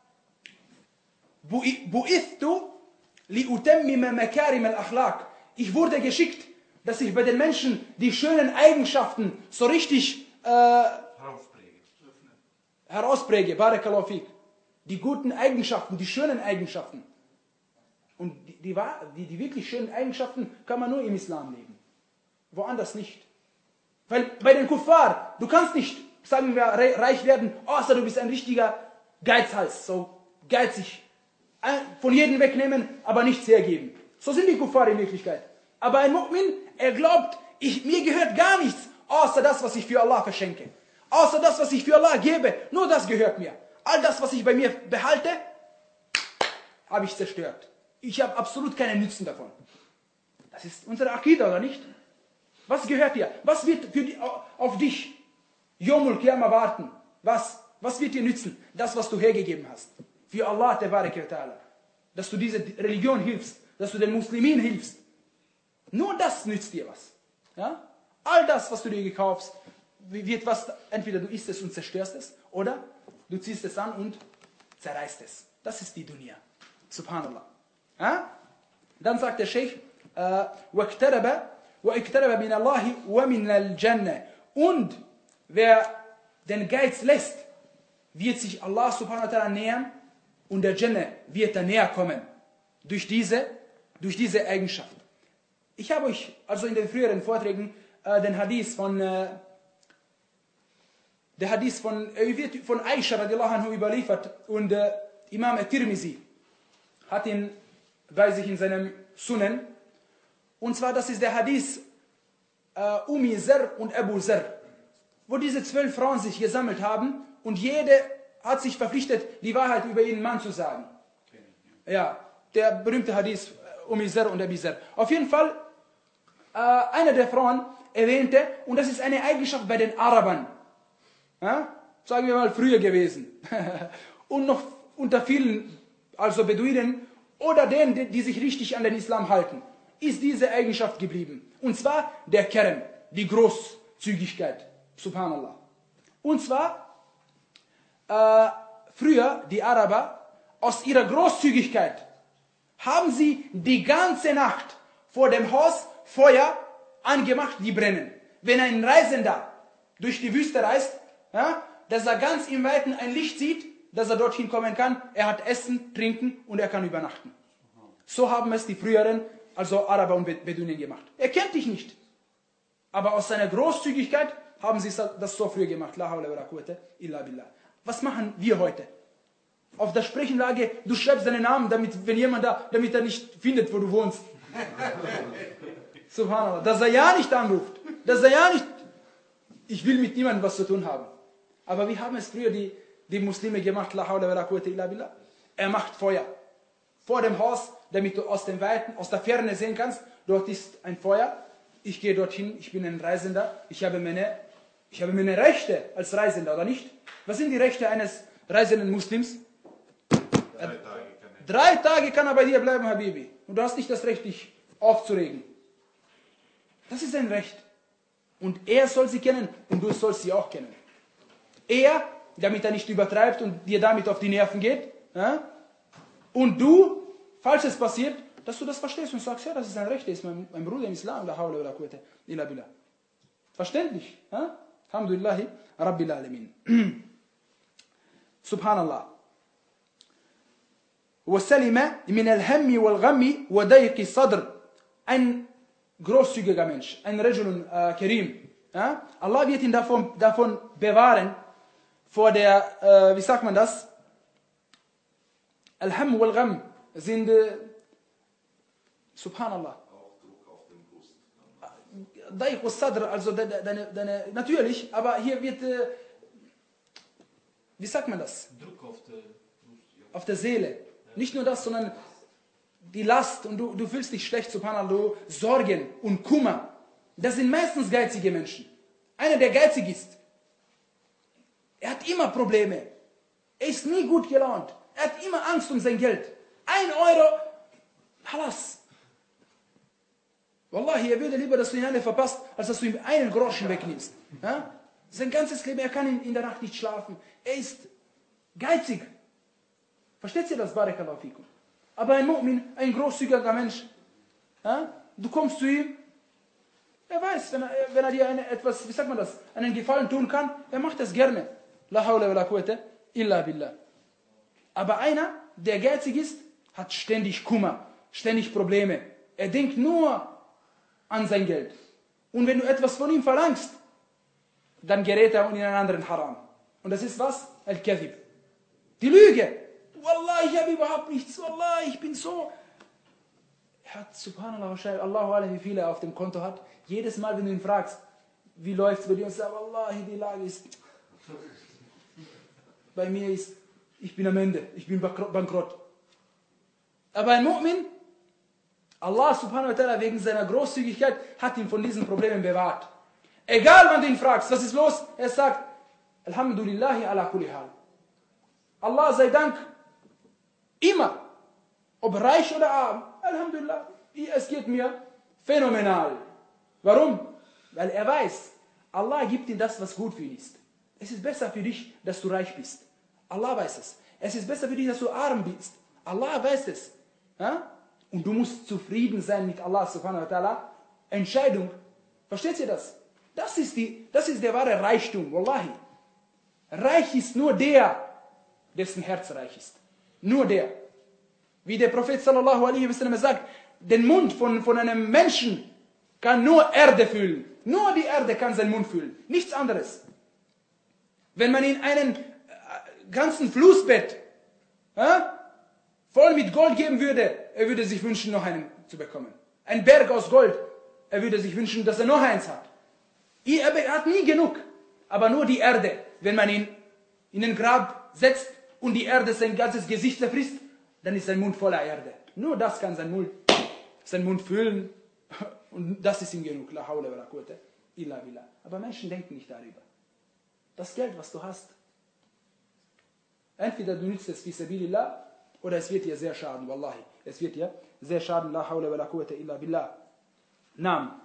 Bu'ithtu li'utammima makarim al-akhlaq. Ich wurde geschickt, dass ich bei den Menschen die schönen Eigenschaften so richtig äh, herauspräge. herauspräge. Barakallahu fik. Die guten Eigenschaften, die schönen Eigenschaften. Und die, die, die, die wirklich schönen Eigenschaften kann man nur im Islam leben. Woanders nicht. Weil bei den Kuffar, du kannst nicht, sagen wir, reich werden, außer du bist ein richtiger Geizhals, so geizig. Von jedem wegnehmen, aber nichts hergeben. So sind die Kuffar in Wirklichkeit. Aber ein Mu'min, er glaubt, ich, mir gehört gar nichts, außer das, was ich für Allah verschenke. Außer das, was ich für Allah gebe, nur das gehört mir. All das, was ich bei mir behalte, habe ich zerstört. ich habe absolut keinen Nutzen davon. Das ist unsere Akida, oder nicht? Was gehört dir? Was wird für die, auf dich Yomul Qiyamah warten? Was? Was wird dir nützen? Das, was du hergegeben hast. Für Allah, Tabaraka wa Ta'ala. Dass du diese Religion hilfst. Dass du den Muslimen hilfst. Nur das nützt dir was. Ja? All das, was du dir gekaufst, wird was, entweder du isst es und zerstörst es, oder du ziehst es an und zerreißt es. Das ist die Dunya. Subhanallah. Ja? Dann sagt der Sheikh, وَاقْتَرَبَ وَاقْتَرَبَ مِنَ اللَّهِ وَمِنَ الْجَنَّةِ. Und wer den Geiz lässt, wird sich Allah subhanahu wa ta'ala nähern und der Jannah wird da näher kommen. Durch diese, durch diese Eigenschaft. Ich habe euch also in den früheren Vorträgen äh, den Hadith von äh, der Hadith von, äh, wird von Aisha radiallahu anhu überliefert und äh, Imam al-Tirmizi hat ihn bei sich in seinem Sunan. Und zwar, das ist der Hadith äh, Umi Zar und Abu Zar, wo diese zwölf Frauen sich gesammelt haben und jede hat sich verpflichtet, die Wahrheit über ihren Mann zu sagen. Ja, der berühmte Hadith Umi Zar und Abu Zar. Auf jeden Fall, äh, eine der Frauen erwähnte, und das ist eine Eigenschaft bei den Arabern, ja, sagen wir mal früher gewesen, und noch unter vielen, also Beduinen, oder denen, die sich richtig an den Islam halten, ist diese Eigenschaft geblieben. Und zwar der Kerem, die Großzügigkeit. Subhanallah. Und zwar, äh, früher, die Araber, aus ihrer Großzügigkeit, haben sie die ganze Nacht vor dem Haus Feuer angemacht, die brennen. Wenn ein Reisender durch die Wüste reist, ja, dass er ganz im Weiten ein Licht sieht, dass er dorthin kommen kann, er hat Essen, Trinken und er kann übernachten. So haben es die früheren, also Araber und Beduinen gemacht. Er kennt dich nicht. Aber aus seiner Großzügigkeit haben sie das so früher gemacht. La hawla wa la quwwata illa billah. Was machen wir heute? Auf der Sprechanlage, du schreibst deinen Namen, damit, wenn jemand da, damit er nicht findet, wo du wohnst. Subhanallah. Dass er ja nicht anruft. Dass er ja nicht, ich will mit niemandem was zu tun haben. Aber wie haben es früher die, die Muslime gemacht? La hawla wa la quwwata illa billah. Er macht Feuer. Vor dem Haus, damit du aus dem Weiten, aus der Ferne sehen kannst, dort ist ein Feuer. Ich gehe dorthin, ich bin ein Reisender, ich habe meine, ich habe meine Rechte als Reisender, oder nicht? Was sind die Rechte eines reisenden Muslims? Drei Tage kann er, Drei Tage kann er bei dir bleiben, Habibi. Und du hast nicht das Recht, dich aufzuregen. Das ist ein Recht. Und er soll sie kennen und du sollst sie auch kennen. Er, damit er nicht übertreibt und dir damit auf die Nerven geht. Ja? Und du, falls es passiert, dass du das verstehst und sagst, ja, das ist ein Recht, der ist mein, mein Bruder im Islam, la hawla wa la quwwata illa billah. Verständlich? Ja? Alhamdulillahi Rabbil Alamin. Subhanallah. وَسَلِمَ مِنَ الْهَمِّ وَالْغَمِّ وَدَيْقِ الصَّدْرِ. Ein großzügiger Mensch, ein Rajulun äh, Karim. Ja? Allah wird ihn davon, davon bewahren, vor der, äh, wie sagt man das? Al-Hamm wal-Gham sind, äh, Subhanallah. Dayq al-Sadr, also deine, deine, deine, natürlich, aber hier wird, äh, wie sagt man das? Druck auf der, auf der Seele. Nicht nur das, sondern die Last und du, du fühlst dich schlecht, Subhanallah, du, Sorgen und Kummer. Das sind meistens geizige Menschen. Einer, der geizig ist, er hat immer Probleme. Er ist nie gut gelaunt. Er hat immer Angst um sein Geld. Ein Euro, halas. Wallahi, er würde lieber, dass du ihn alle verpasst, als dass du ihm einen Groschen wegnimmst. Ja? Sein ganzes Leben, er kann in, in der Nacht nicht schlafen. Er ist geizig. Versteht ihr das, Barakallahu fikum? Aber ein Mu'min, ein großzügiger Mensch, ja? Du kommst zu ihm, er weiß, wenn er, wenn er dir eine, etwas, wie sagt man das, einen Gefallen tun kann, er macht das gerne. La hawla wa la quwwata illa billah. Aber einer, der geizig ist, hat ständig Kummer, ständig Probleme. Er denkt nur an sein Geld. Und wenn du etwas von ihm verlangst, dann gerät er in einen anderen Haram. Und das ist was? Al-Kadhib. Die Lüge. Wallah, ich habe überhaupt nichts. Wallah, ich bin so. Er hat, subhanallah, Allahu Alam, wie viel er auf dem Konto hat. Jedes Mal, wenn du ihn fragst, wie läuft es bei dir, und sagst, Wallahi, die Lage ist, bei mir ist, ich bin am Ende, ich bin bankrott. Aber ein Mu'min, Allah subhanahu wa ta'ala wegen seiner Großzügigkeit hat ihn von diesen Problemen bewahrt. Egal wann du ihn fragst, was ist los? Er sagt, Alhamdulillahi ala kulli hal. Allah sei Dank, immer, ob reich oder arm, Alhamdulillah, es geht mir phänomenal. Warum? Weil er weiß, Allah gibt dir das, was gut für ihn ist. Es ist besser für dich, dass du reich bist. Allah weiß es. Es ist besser für dich, dass du arm bist. Allah weiß es. Ja? Und du musst zufrieden sein mit Allah subhanahu wa ta'ala. Entscheidung. Versteht ihr das? Das ist, die, das ist der wahre Reichtum. Wallahi. Reich ist nur der, dessen Herz reich ist. Nur der. Wie der Prophet sallallahu alaihi wasallam sagt, den Mund von, von einem Menschen kann nur Erde füllen. Nur die Erde kann seinen Mund füllen. Nichts anderes. Wenn man in einen ganzen Flussbett äh, voll mit Gold geben würde, er würde sich wünschen, noch einen zu bekommen. Ein Berg aus Gold, er würde sich wünschen, dass er noch eins hat. Er hat nie genug, aber nur die Erde. Wenn man ihn in den Grab setzt und die Erde sein ganzes Gesicht zerfrisst, dann ist sein Mund voller Erde. Nur das kann sein Mund, sein Mund füllen und das ist ihm genug. La hawla wa la quwwata illa billah. Aber Menschen denken nicht darüber. Das Geld, was du hast, entweder du nützt es fi sabilillah oder es wird dir sehr schaden, wallahi. Es wird dir sehr schaden, la hawla wa la quwwata illa billah. Naam.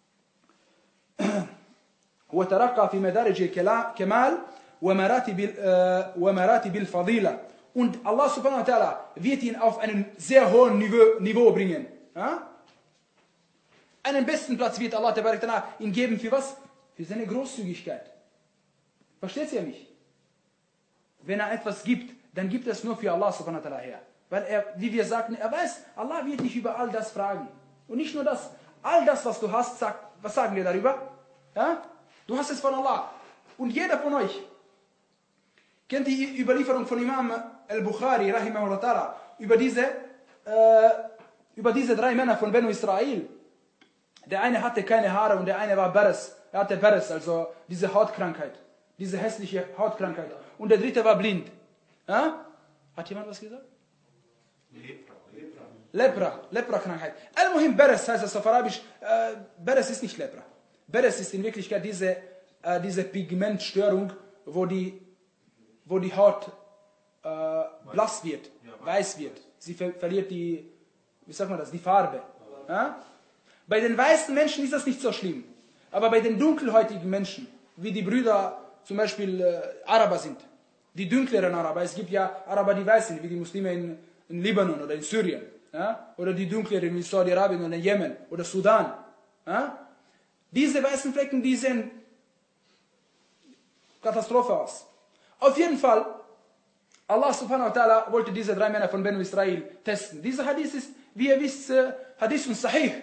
وترقى في مدارج الكمال ومراتب ومراتب الفضيلة. Und Allah subhanahu wa ta'ala wird ihn auf einen sehr hohen Niveau, Niveau bringen. Ja? Einen besten Platz wird Allah ta'ala ihm geben für was? Für seine Großzügigkeit. Versteht ihr mich? Wenn er etwas gibt, dann gibt es nur für Allah subhanahu wa ta'ala her. Weil er, wie wir sagten, er weiß, Allah wird dich über all das fragen. Und nicht nur das, all das, was du hast, sagt, was sagen wir darüber? Ja? Du hast es von Allah. Und jeder von euch kennt die Überlieferung von Imam al-Bukhari, rahimahullah ta'ala, über diese, äh, über diese drei Männer von Benu Israel. Der eine hatte keine Haare und der eine war Bares. Er hatte Bares, also diese Hautkrankheit. Diese hässliche Hautkrankheit. Und der dritte war blind. Ja? Hat jemand was gesagt? Lepra. Lepra. Lepra. Lepra-Krankheit. Al-Muhim, Bares heißt es auf Arabisch. Äh, Bares ist nicht Lepra. Bares ist in Wirklichkeit diese, äh, diese Pigmentstörung, wo die, wo die Haut äh, blass wird, ja, weiß wird. Sie ver verliert die, wie sagt man das, die Farbe. Ja? Bei den weißen Menschen ist das nicht so schlimm. Aber bei den dunkelhäutigen Menschen, wie die Brüder zum Beispiel äh, Araber sind, die dunkleren Araber, es gibt ja Araber, die weiß sind, wie die Muslime in, in Libanon oder in Syrien, ja? Oder die dunkleren wie Saudi-Arabien oder Jemen oder Sudan. Ja? Diese weißen Flecken, die sehen Katastrophe aus. Auf jeden Fall, Allah subhanahu wa ta'ala wollte diese drei Männer von Benu Israel testen. Dieser Hadith ist, wie ihr wisst, äh, Hadith und Sahih.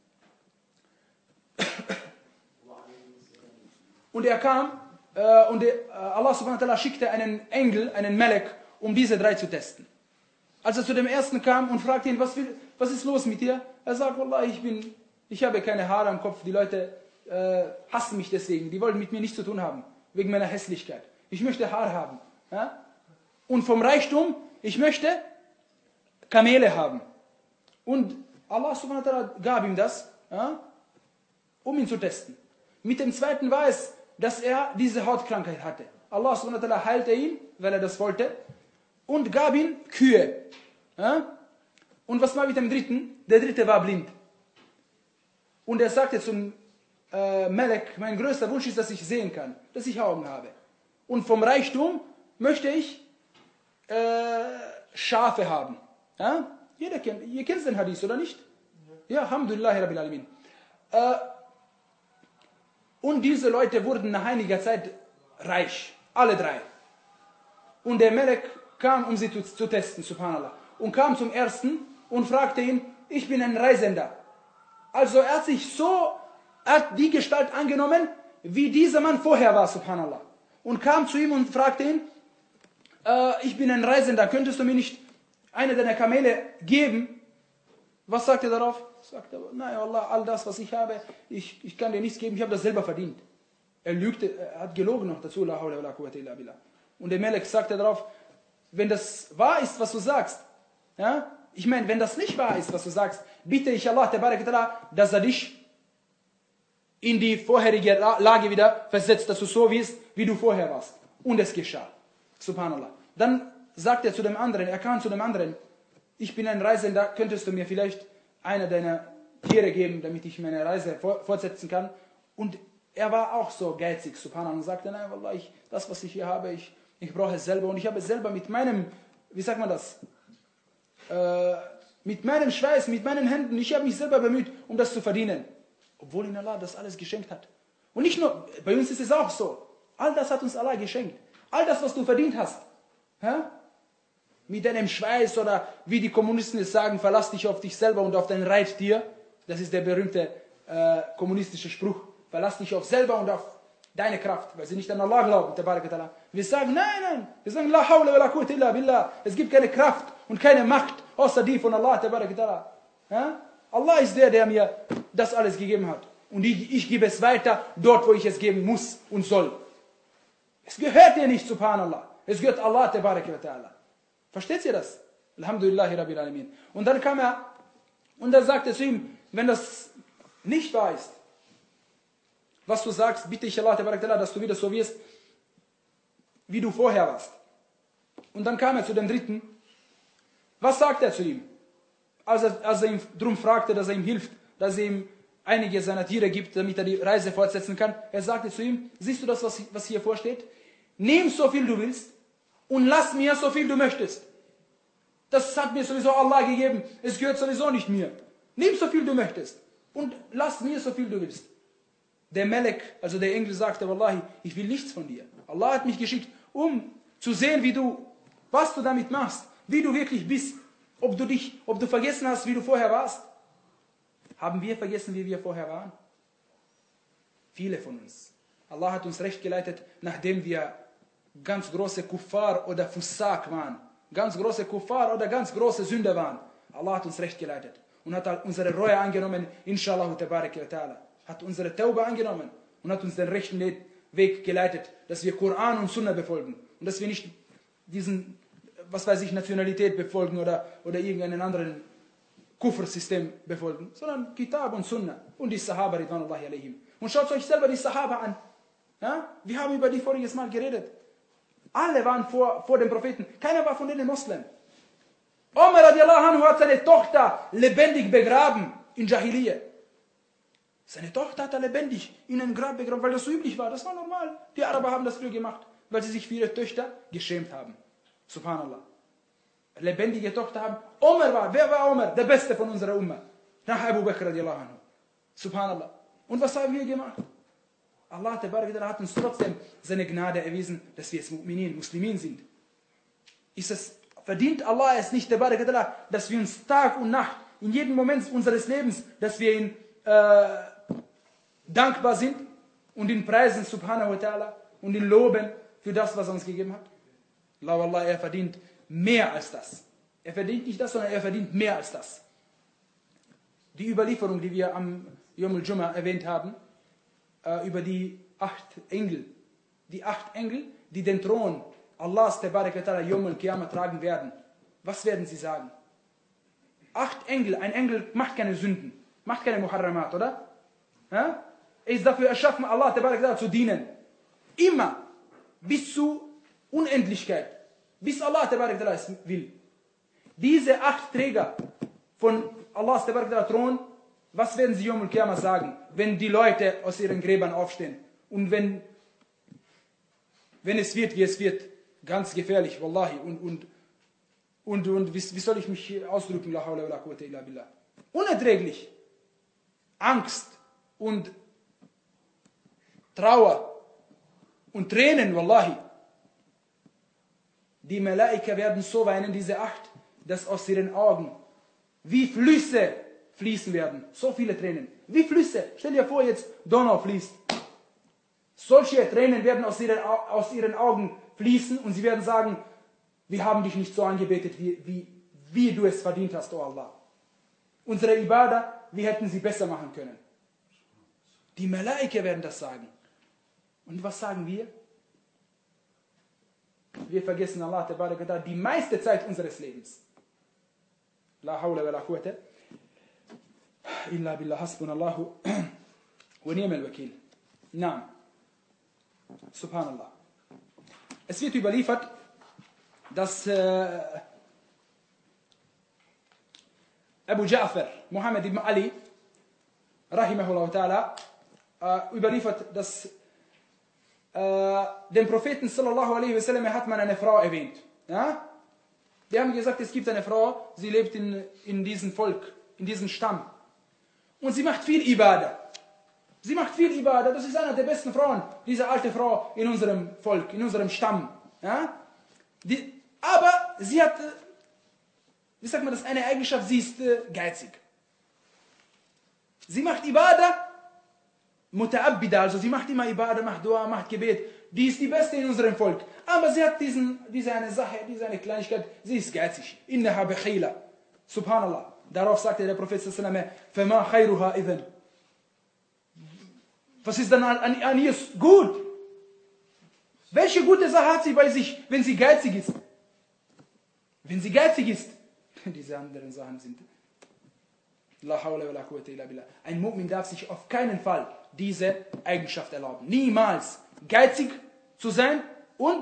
Und er kam, äh, und der, äh, Allah subhanahu wa ta'ala schickte einen Engel, einen Melek, um diese drei zu testen. Als er zu dem ersten kam und fragte ihn, was, will, was ist los mit dir? Er sagt, Wallah, ich bin, ich habe keine Haare am Kopf, die Leute äh, hassen mich deswegen, die wollen mit mir nichts zu tun haben, wegen meiner Hässlichkeit. Ich möchte Haar haben. Ja? Und vom Reichtum, ich möchte Kamele haben. Und Allah subhanahu wa ta'ala gab ihm das, ja, um ihn zu testen. Mit dem zweiten war es, dass er diese Hautkrankheit hatte. Allah subhanahu wa ta'ala heilte ihn, weil er das wollte, und gab ihm Kühe. Ja? Und was war mit dem dritten? Der dritte war blind. Und er sagte zum äh, Melek, mein größter Wunsch ist, dass ich sehen kann, dass ich Augen habe. Und vom Reichtum möchte ich äh, Schafe haben. Ja? Jeder kennt, ihr kennt den Hadith, oder nicht? Ja, Alhamdulillah, Rabbil Alamin. Äh, und diese Leute wurden nach einiger Zeit reich. Alle drei. Und der Melek kam, um sie zu, zu testen, subhanallah. Und kam zum ersten und fragte ihn, ich bin ein Reisender. Also er hat sich so, er hat die Gestalt angenommen, wie dieser Mann vorher war, subhanallah. Und kam zu ihm und fragte ihn, äh, ich bin ein Reisender, könntest du mir nicht eine deiner Kamele geben? Was sagt er darauf? Sagt er, nein, Allah, all das, was ich habe, ich, ich kann dir nichts geben, ich habe das selber verdient. Er lügte, er hat gelogen noch dazu, la hawla wa la quwwata illa billah. Und der Melek sagte darauf, wenn das wahr ist, was du sagst, ja, Ich meine, wenn das nicht wahr ist, was du sagst, bitte ich Allah, dass er dich in die vorherige Lage wieder versetzt, dass du so wirst, wie du vorher warst. Und es geschah. Subhanallah. Dann sagt er zu dem anderen, er kam zu dem anderen, ich bin ein Reisender, könntest du mir vielleicht eine deiner Tiere geben, damit ich meine Reise fortsetzen kann? Und er war auch so geizig, subhanallah, und sagte, nein, Wallah, ich, das, was ich hier habe, ich, ich brauche es selber. Und ich habe es selber mit meinem, wie sagt man das, äh, mit meinem Schweiß, mit meinen Händen, ich habe mich selber bemüht, um das zu verdienen. Obwohl ihnen Allah das alles geschenkt hat. Und nicht nur, bei uns ist es auch so. All das hat uns Allah geschenkt. All das, was du verdient hast. Ja? Mit deinem Schweiß oder wie die Kommunisten es sagen, verlass dich auf dich selber und auf dein Reittier. Das ist der berühmte äh, kommunistische Spruch. Verlass dich auf selber und auf deine Kraft, weil sie nicht an Allah glauben. Wir sagen, nein, nein. Wir sagen, La hawla wa la quwwata illa billah. Es gibt keine Kraft und keine Macht, außer die von Allah. Ja? Allah ist der, der mir das alles gegeben hat. Und ich, ich gebe es weiter, dort, wo ich es geben muss und soll. Es gehört dir nicht, subhanallah. Es gehört Allah, tabaraka wa ta'ala. Versteht ihr das? Alhamdulillahi Rabbil Alamin. Und dann kam er, und er sagte zu ihm, wenn das nicht wahr ist, was du sagst, bitte ich Allah, tabaraka wa ta'ala, dass du wieder so wirst, wie du vorher warst. Und dann kam er zu dem dritten. Was sagt er zu ihm? Als er, als er ihn darum fragte, dass er ihm hilft, dass er ihm einige seiner Tiere gibt, damit er die Reise fortsetzen kann. Er sagte zu ihm, siehst du das, was, was hier vorsteht? Nimm so viel du willst und lass mir so viel du möchtest. Das hat mir sowieso Allah gegeben, es gehört sowieso nicht mir. Nimm so viel du möchtest und lass mir so viel du willst. Der Melek, also der Engel sagte, Wallahi, ich will nichts von dir. Allah hat mich geschickt, um zu sehen, wie du, was du damit machst, wie du wirklich bist. Ob du dich, ob du vergessen hast, wie du vorher warst. Haben wir vergessen, wie wir vorher waren? Viele von uns. Allah hat uns recht geleitet, nachdem wir ganz große Kuffar oder Fussak waren. Ganz große Kuffar oder ganz große Sünder waren. Allah hat uns recht geleitet. Und hat unsere Reue angenommen, inshallah tabaraka wa ta'ala. Hat unsere Tauba angenommen. Und hat uns den rechten Weg geleitet, dass wir Koran und Sunna befolgen. Und dass wir nicht diesen, was weiß ich, Nationalität befolgen oder, oder irgendeinen anderen Kufr-System befolgen, sondern Kitab und Sunna und die Sahaba ridwanullahi alaihim. Und schaut euch selber die Sahaba an. Ja? Wir haben über die voriges Mal geredet. Alle waren vor, vor dem Propheten. Keiner war von denen Moslem. Umar radiallahu anhu hat seine Tochter lebendig begraben in Jahiliyyah. Seine Tochter hat er lebendig in ein Grab begraben, weil das so üblich war. Das war normal. Die Araber haben das früher gemacht, weil sie sich für ihre Töchter geschämt haben. Subhanallah. Lebendige Tochter haben. Umar war, wer war Umar? Der Beste von unserer Umma. Nach Abu Bakr radiallahu anhu. Subhanallah. Und was haben wir gemacht? Allah hat uns trotzdem seine Gnade erwiesen, dass wir es Mu'minin, Muslimin sind. Ist es, verdient Allah es nicht, dass wir uns Tag und Nacht, in jedem Moment unseres Lebens, dass wir ihm äh, dankbar sind und ihn preisen, subhanahu wa ta'ala, und ihn loben für das, was er uns gegeben hat? La wallah, er verdient mehr als das. Er verdient nicht das, sondern er verdient mehr als das. Die Überlieferung, die wir am Yom al-Jum'ah erwähnt haben, äh, über die acht Engel, die acht Engel, die den Thron Allahs tabaraka ta'ala Yom al-Qiyamah tragen werden. Was werden sie sagen? Acht Engel, ein Engel macht keine Sünden, macht keine Muharramat, oder? Ja? Er ist dafür erschaffen, Allah tabaraka ta'ala zu dienen. Immer, bis zu Unendlichkeit. Bis Allah tabaraka ta'ala es will. Diese acht Träger von Allahs tabaraka ta'ala Thron, was werden sie Yom al-Qiyamah sagen, wenn die Leute aus ihren Gräbern aufstehen? Und wenn, wenn es wird, wie es wird, ganz gefährlich, wallahi. Und, und, und, und wie, wie soll ich mich ausdrücken? La hawla wa la quwwata illa billah. Unerträglich. Angst und Trauer und Tränen, wallahi. Die Malaika werden so weinen, diese acht, dass aus ihren Augen wie Flüsse fließen werden. So viele Tränen. Wie Flüsse. Stell dir vor, jetzt Donau fließt. Solche Tränen werden aus ihren, aus ihren Augen fließen und sie werden sagen, wir haben dich nicht so angebetet, wie, wie, wie du es verdient hast, oh Allah. Unsere Ibadah, wir hätten sie besser machen können. Die Malaika werden das sagen. Und was sagen wir? Wir vergessen Allah die meiste Zeit unseres Lebens. La hawla wa la quwwata illa billah, hasbunallahu wa ni'mal wakil. Naam. Subhanallah. Es wird überliefert, dass äh, Abu Ja'far, Muhammad ibn Ali, rahimahullah ta'ala, äh, überliefert, dass äh, den Propheten sallallahu alaihi wasallam hat man eine Frau erwähnt. Ja? Die haben gesagt, es gibt eine Frau, sie lebt in, in diesem Volk, in diesem Stamm. Und sie macht viel Ibadah. Sie macht viel Ibadah, das ist eine der besten Frauen, diese alte Frau in unserem Volk, in unserem Stamm. Ja? Die, aber sie hat, wie sagt man das, eine Eigenschaft, sie ist äh, geizig. Sie macht Ibadah, muta'abbida, also sie macht immer Ibadah, macht Dua, macht Gebet. Die ist die Beste in unserem Volk. Aber sie hat diesen, diese eine Sache, diese eine Kleinigkeit, sie ist geizig. Innaha bakhila. Subhanallah. Darauf sagte der Prophet sallallahu alaihi wasallam, فَمَا خَيْرُهَا إِذَنْ. Was ist dann an, an, an ihr gut? Welche gute Sache hat sie bei sich, wenn sie geizig ist? Wenn sie geizig ist, diese anderen Sachen sind. La hawla wa la quwwata illa billah. Ein Mu'min darf sich auf keinen Fall diese Eigenschaft erlauben. Niemals geizig zu sein und,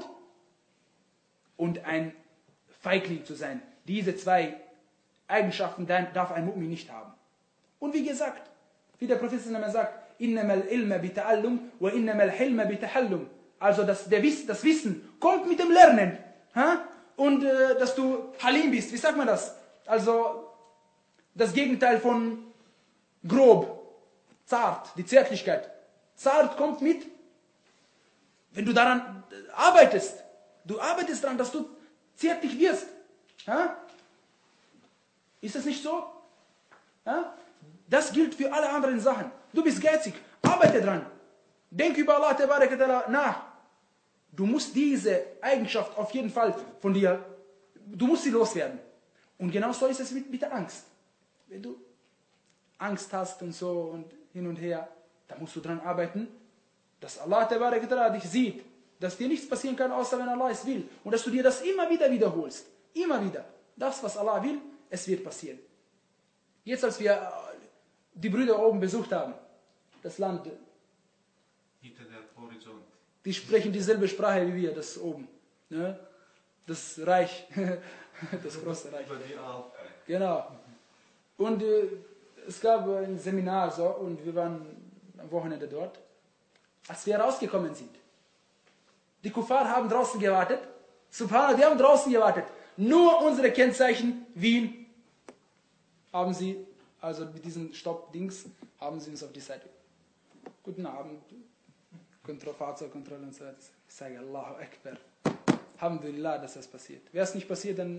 und ein Feigling zu sein. Diese zwei Eigenschaften darf ein Mu'min nicht haben. Und wie gesagt, wie der Prophet sagt, innamal ilma bita'allum wa innamal hilma bitahallum. Also das, der Wiss, das Wissen kommt mit dem Lernen. Ha? Und äh, dass du Halim bist, wie sagt man das? Also das Gegenteil von grob, zart, die Zärtlichkeit. Zart kommt mit, wenn du daran arbeitest. Du arbeitest daran, dass du zärtlich wirst. Ha? Ist das nicht so? Ha? Das gilt für alle anderen Sachen. Du bist geizig, arbeite dran. Denk über Allah Ta'ala nach. Du musst diese Eigenschaft auf jeden Fall von dir, du musst sie loswerden. Und genau so ist es mit, mit der Angst. Wenn du Angst hast und so und hin und her, dann musst du dran arbeiten, dass Allah Ta'ala dich sieht, dass dir nichts passieren kann, außer wenn Allah es will. Und dass du dir das immer wieder wiederholst. Immer wieder. Das, was Allah will, es wird passieren. Jetzt, als wir die Brüder oben besucht haben, das Land, hinter der Horizont. Die sprechen dieselbe Sprache wie wir, das oben. Ne? Das Reich, das große Reich. Über die Alpen. Genau. Und äh, es gab ein Seminar so, und wir waren am Wochenende dort. Als wir rausgekommen sind, die Kuffar haben draußen gewartet. Subhanallah, die haben draußen gewartet. Nur unsere Kennzeichen, Wien, haben sie, also mit diesen Stopp-Dings, haben sie uns auf die Seite. Guten Abend. Kontro- Fahrzeugkontrolle und so weiter. Ich sage Allahu Akbar. Alhamdulillah, dass das passiert. Wäre es nicht passiert, dann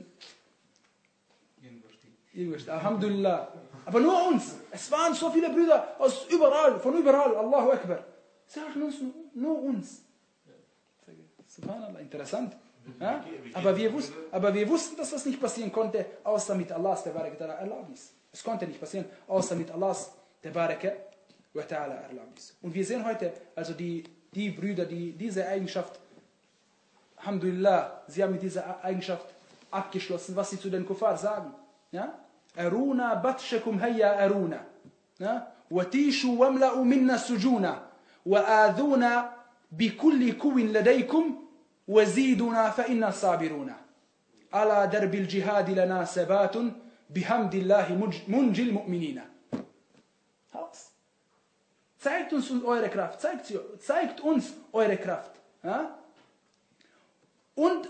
irgendwas. Alhamdulillah. Aber nur uns. Es waren so viele Brüder aus überall, von überall. Allahu Akbar. Sie sagen uns nur uns. Subhanallah, interessant. Ja? Aber, wir wussten, aber wir wussten, dass das nicht passieren konnte, außer mit Allahs Erlaubnis. Es konnte nicht passieren, außer mit Allahs Erlaubnis. Und wir sehen heute, also die, die Brüder, die diese Eigenschaft, Alhamdulillah, sie haben mit dieser Eigenschaft abgeschlossen, was sie zu den Kuffar sagen. Ja? Aruna batshakum hayya aruna. Watishu wamla'u minna sujuna. Wa'adhuna bikulli kuwin ladaykum. وزيدنا فإنا صابرون على درب الجهاد لنا ثبات بحمد الله منجي المؤمنين. Haus. Zeigt uns eure Kraft, zeigt, sie, zeigt uns eure Kraft. Ja? Und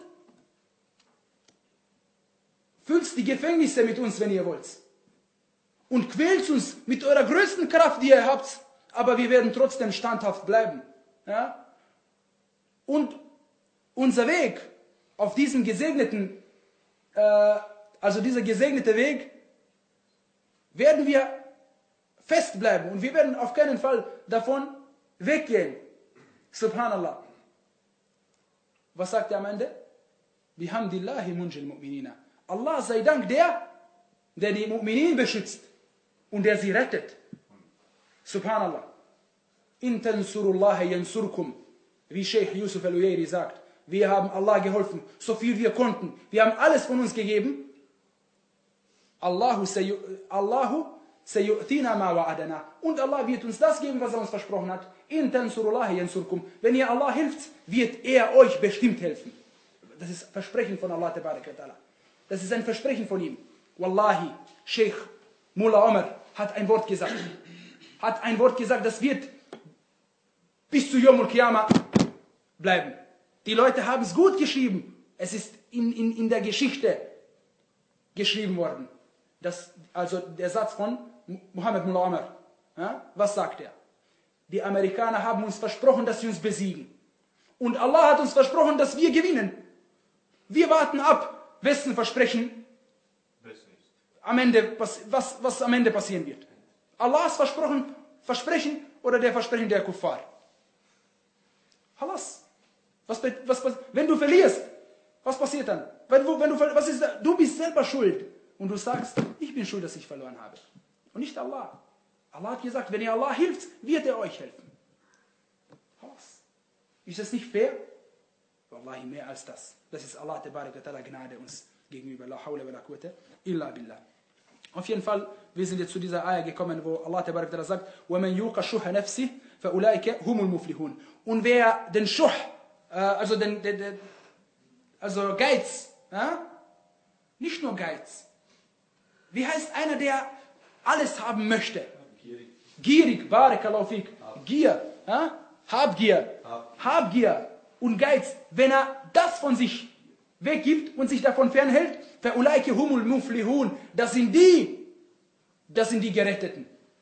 füllt die Gefängnisse mit uns, wenn ihr wollt. Und quält uns mit eurer größten Kraft, die ihr habt, aber wir werden trotzdem standhaft bleiben. Ja? Und unser Weg auf diesem gesegneten, äh, also dieser gesegnete Weg, werden wir festbleiben und wir werden auf keinen Fall davon weggehen. Subhanallah. Was sagt er am Ende? Bihamdillahi munjil mu'minina. Allah sei Dank der, der die Mu'minin beschützt und der sie rettet. Subhanallah. In tansurullaha yansurkum. Wie Sheikh Yusuf al-Uyairi sagt. Wir haben Allah geholfen, so viel wir konnten. Wir haben alles von uns gegeben. Allahu sayu, Allahu sayu'tina ma wa'adana. Und Allah wird uns das geben, was er uns versprochen hat. In tansurullahi yansurkum. Wenn ihr Allah hilft, wird er euch bestimmt helfen. Das ist Versprechen von Allah tabaraka wa ta'ala. Das ist ein Versprechen von ihm. Wallahi, Sheikh Mullah Omar hat ein Wort gesagt. Hat ein Wort gesagt, das wird bis zu Yawm al-Qiyamah bleiben. Die Leute haben es gut geschrieben. Es ist in, in, in der Geschichte geschrieben worden. Das, also der Satz von Muhammad Mullah Omar. Ja, was sagt er? Die Amerikaner haben uns versprochen, dass sie uns besiegen. Und Allah hat uns versprochen, dass wir gewinnen. Wir warten ab, wessen Versprechen am Ende, was, was, was am Ende passieren wird. Allahs Versprochen, Versprechen oder der Versprechen der Kuffar. Halas. Was, was, was, wenn du verlierst, was passiert dann? Wenn du, wenn du, was ist da? Du bist selber schuld. Und du sagst, ich bin schuld, dass ich verloren habe. Und nicht Allah. Allah hat gesagt, wenn ihr Allah hilft, wird er euch helfen. Halas. Ist das nicht fair? Wallahi, mehr als das. Das ist Allah tabaraka ta'ala Gnade uns gegenüber. La hawla wa la quwwata illa billah. Auf jeden Fall, wir sind jetzt zu dieser Ayah gekommen, wo Allah tabaraka ta'ala sagt, وَمَنْ يُوقَ شُحَ نَفْسِهِ فَأُولَٰئِكَ هُمُ الْمُفْلِحُونَ. Und wer den Schuh, also den, den, den also Geiz, ja? Nicht nur Geiz. Wie heißt einer, der alles haben möchte? Gierig. Gierig, barakallahu fik. Gier, ja? Habgier. Habgier und Geiz. Wenn er das von sich weggibt und sich davon fernhält, فَأُولَٰئِكَ هُمُ الْمُفْلِحُونَ. Das sind die, das sind die Geretteten.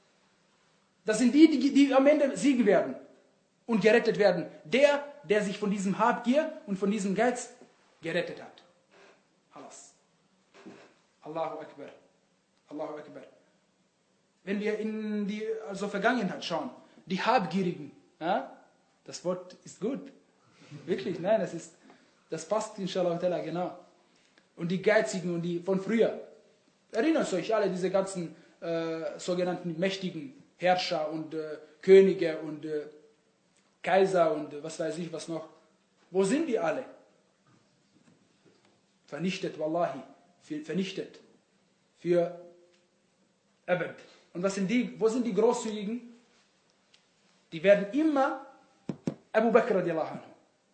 Das sind die, die, die am Ende siegen werden und gerettet werden. Der, der sich von diesem Habgier und von diesem Geiz gerettet hat. Halas. Allahu Akbar. Allahu Akbar. Wenn wir in die also Vergangenheit schauen, die Habgierigen, ja, das Wort ist gut. Wirklich, nein, das ist, das passt inshallah genau. Und die Geizigen und die von früher. Erinnert euch alle diese ganzen äh, sogenannten mächtigen Herrscher und äh, Könige und äh, Kaiser und äh, was weiß ich was noch. Wo sind die alle? Vernichtet, wallahi. Vernichtet. Für Abad. Und was sind die, wo sind die Großzügigen? Die werden immer Abu Bakr radiallahu anhu.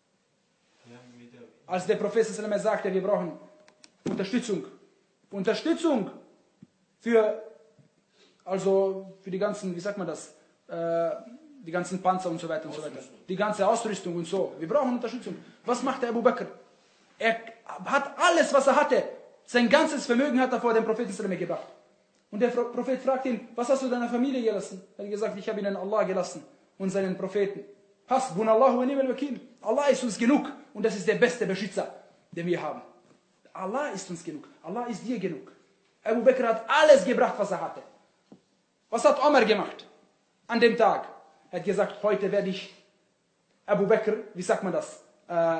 Als der Prophet sagte, wir brauchen Unterstützung. Unterstützung für, also für die ganzen, wie sagt man das, äh, die ganzen Panzer und so weiter und so weiter. Die ganze Ausrüstung und so. Wir brauchen Unterstützung. Was macht der Abu Bakr? Er hat alles, was er hatte, sein ganzes Vermögen hat er vor dem Propheten gebracht. Und der Prophet fragt ihn, was hast du deiner Familie gelassen? Er hat gesagt, ich habe ihnen Allah gelassen und seinen Propheten. Hasbunallahu wa ni'mal wakil. Allah ist uns genug und das ist der beste Beschützer, den wir haben. Allah ist uns genug. Allah ist dir genug. Abu Bakr hat alles gebracht, was er hatte. Was hat Omar gemacht an dem Tag? Er hat gesagt, heute werde ich Abu Bakr, wie sagt man das? Äh,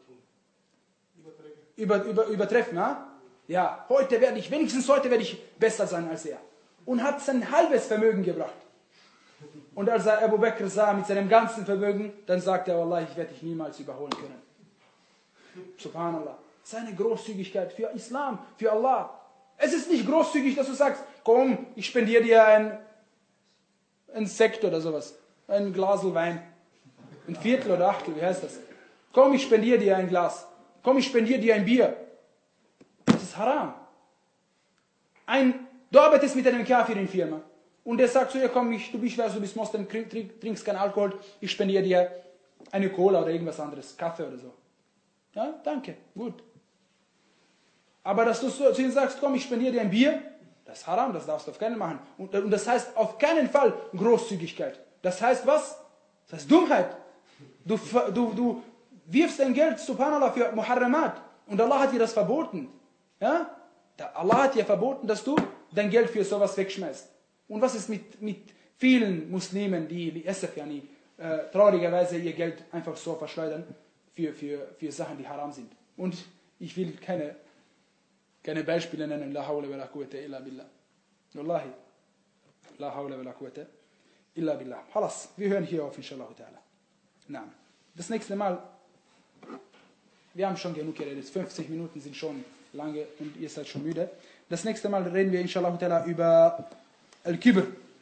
über, über, übertreffen. Ja? Ja, heute werde ich, wenigstens heute werde ich besser sein als er. Und hat sein halbes Vermögen gebracht. Und als er Abu Bakr sah mit seinem ganzen Vermögen, dann sagte er, Wallah, ich werde dich niemals überholen können. Subhanallah. Seine Großzügigkeit für Islam, für Allah. Es ist nicht großzügig, dass du sagst, komm, ich spendiere dir ein, ein Sekt oder sowas. Ein Glasl Wein. Ein Viertel oder Achtel, wie heißt das? Komm, ich spendiere dir ein Glas. Komm, ich spendiere dir ein Bier. Das ist haram. Ein, du arbeitest mit einem Kafir in Firma. Und der sagt zu dir, komm, ich, du bist, du bist Moslem, trinkst keinen Alkohol, ich spendiere dir eine Cola oder irgendwas anderes, Kaffee oder so. Ja, danke, gut. Aber dass du zu ihm sagst, komm, ich spendiere dir ein Bier, das ist haram, das darfst du auf keinen Fall machen. Und, und das heißt auf keinen Fall Großzügigkeit. Das heißt was? Das heißt Dummheit. Du, du, du wirfst dein Geld, subhanallah, für Muharramat. Und Allah hat dir das verboten. Ja? Allah hat dir verboten, dass du dein Geld für sowas wegschmeißt. Und was ist mit, mit vielen Muslimen, die, die yani, äh, traurigerweise ihr Geld einfach so verschleudern für, für, für Sachen, die haram sind. Und ich will keine, keine Beispiele nennen. La hawla wa la quwwata illa billah. Wallahi. La hawla wa la quwwata illa billah. Halas, wir hören hier auf, inshallah ta'ala. Na, das nächste Mal, wir haben schon genug geredet. fünfzig Minuten sind schon lange und ihr seid schon müde. Das nächste Mal reden wir inshallah über Al-Kibr.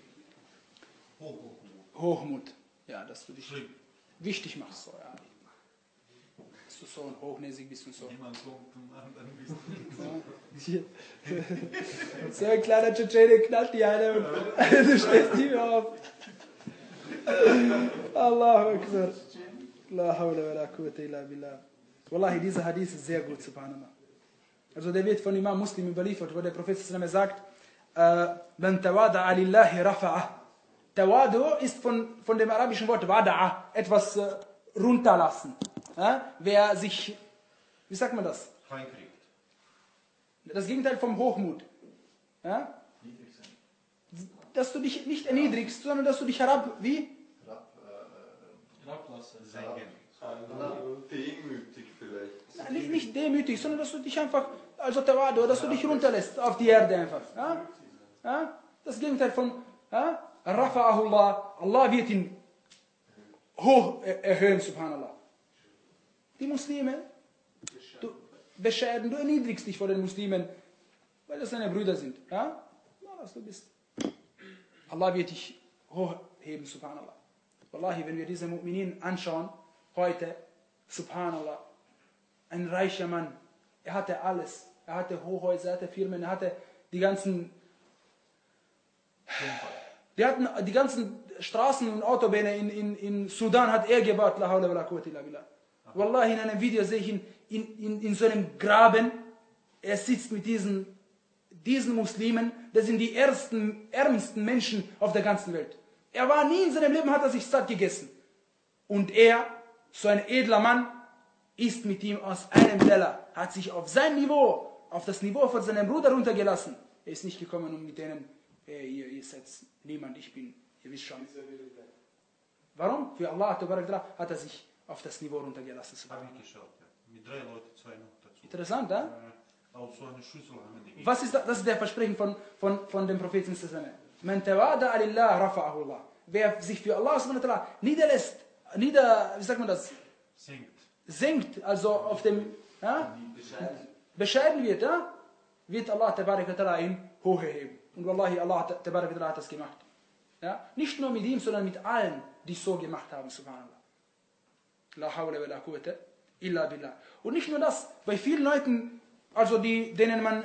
Hochmut. Ja, dass du dich wichtig machst. So, ja. Dass du so ein hochnäsig bist und so. So ein kleiner Tschetschene knallt die eine und du stehst nie mehr auf. Allahu Akbar. La hawla wa la quwwata illa billah. Wallahi, dieser Hadith ist sehr gut, subhanallah. Also der wird von Imam Muslim überliefert, wo der Prophet sagt, man tawada'a lillahi rafa'ah. Tawadu ist von, von dem arabischen Wort wada'a, etwas äh, runterlassen. Ja? Wer sich, wie sagt man das? Reinkriegt. Das Gegenteil vom Hochmut. Ja? Dass du dich nicht erniedrigst, sondern dass du dich herab, wie? Herablassen. Demütig vielleicht. Nein, nicht, nicht demütig, sondern dass du dich einfach, also Tawadu, dass du dich runterlässt auf die Erde einfach. Ja? Ja? Das Gegenteil von ja? Rafa'ahullah, Allah wird ihn hoch erhöhen, subhanallah. Die Muslime, du bescheiden, du erniedrigst dich vor den Muslimen, weil das deine Brüder sind. Ja? Ja, was du bist. Allah wird dich hochheben, subhanallah. Wallahi, wenn wir diese Mu'minin anschauen, heute, subhanallah, ein reicher Mann, er hatte alles. Er hatte Hochhäuser, er hatte Firmen, er hatte die ganzen... Die hatten die ganzen Straßen und Autobahnen in, in, in Sudan hat er gebaut. La hawla wa la quwwata illa billah. Wallahi, in einem Video sehe ich ihn in, in, in so einem Graben. Er sitzt mit diesen, diesen Muslimen. Das sind die ersten, ärmsten Menschen auf der ganzen Welt. Er war nie in seinem Leben, hat er sich satt gegessen. Und er, so ein edler Mann, isst mit ihm aus einem Teller. Hat sich auf sein Niveau, auf das Niveau von seinem Bruder runtergelassen. Er ist nicht gekommen, um mit denen... Hey, ihr, ihr seid niemand, ich bin, ihr wisst schon. Warum? Für Allah hat er sich auf das Niveau runtergelassen. Habe ich geschaut, ja. Mit drei Leuten, zwei noch dazu. Interessant, ja? Äh, auch so eine Schüssel haben die. Was ist das? Das ist der Versprechen von, von, von dem Propheten. Man tawada'a lillah rafa'ahu Allah. Wer sich für Allah niederlässt, nieder, wie sagt man das? Singt. Singt, also auf dem, ja? Bescheiden wird, ja? Wird Allah ihn hochheben. Und Wallahi, Allah hat, hat das gemacht. Ja? Nicht nur mit ihm, sondern mit allen, die es so gemacht haben, subhanallah. La hawla wa la quwwata illa billah. Und nicht nur das, bei vielen Leuten, also die, denen man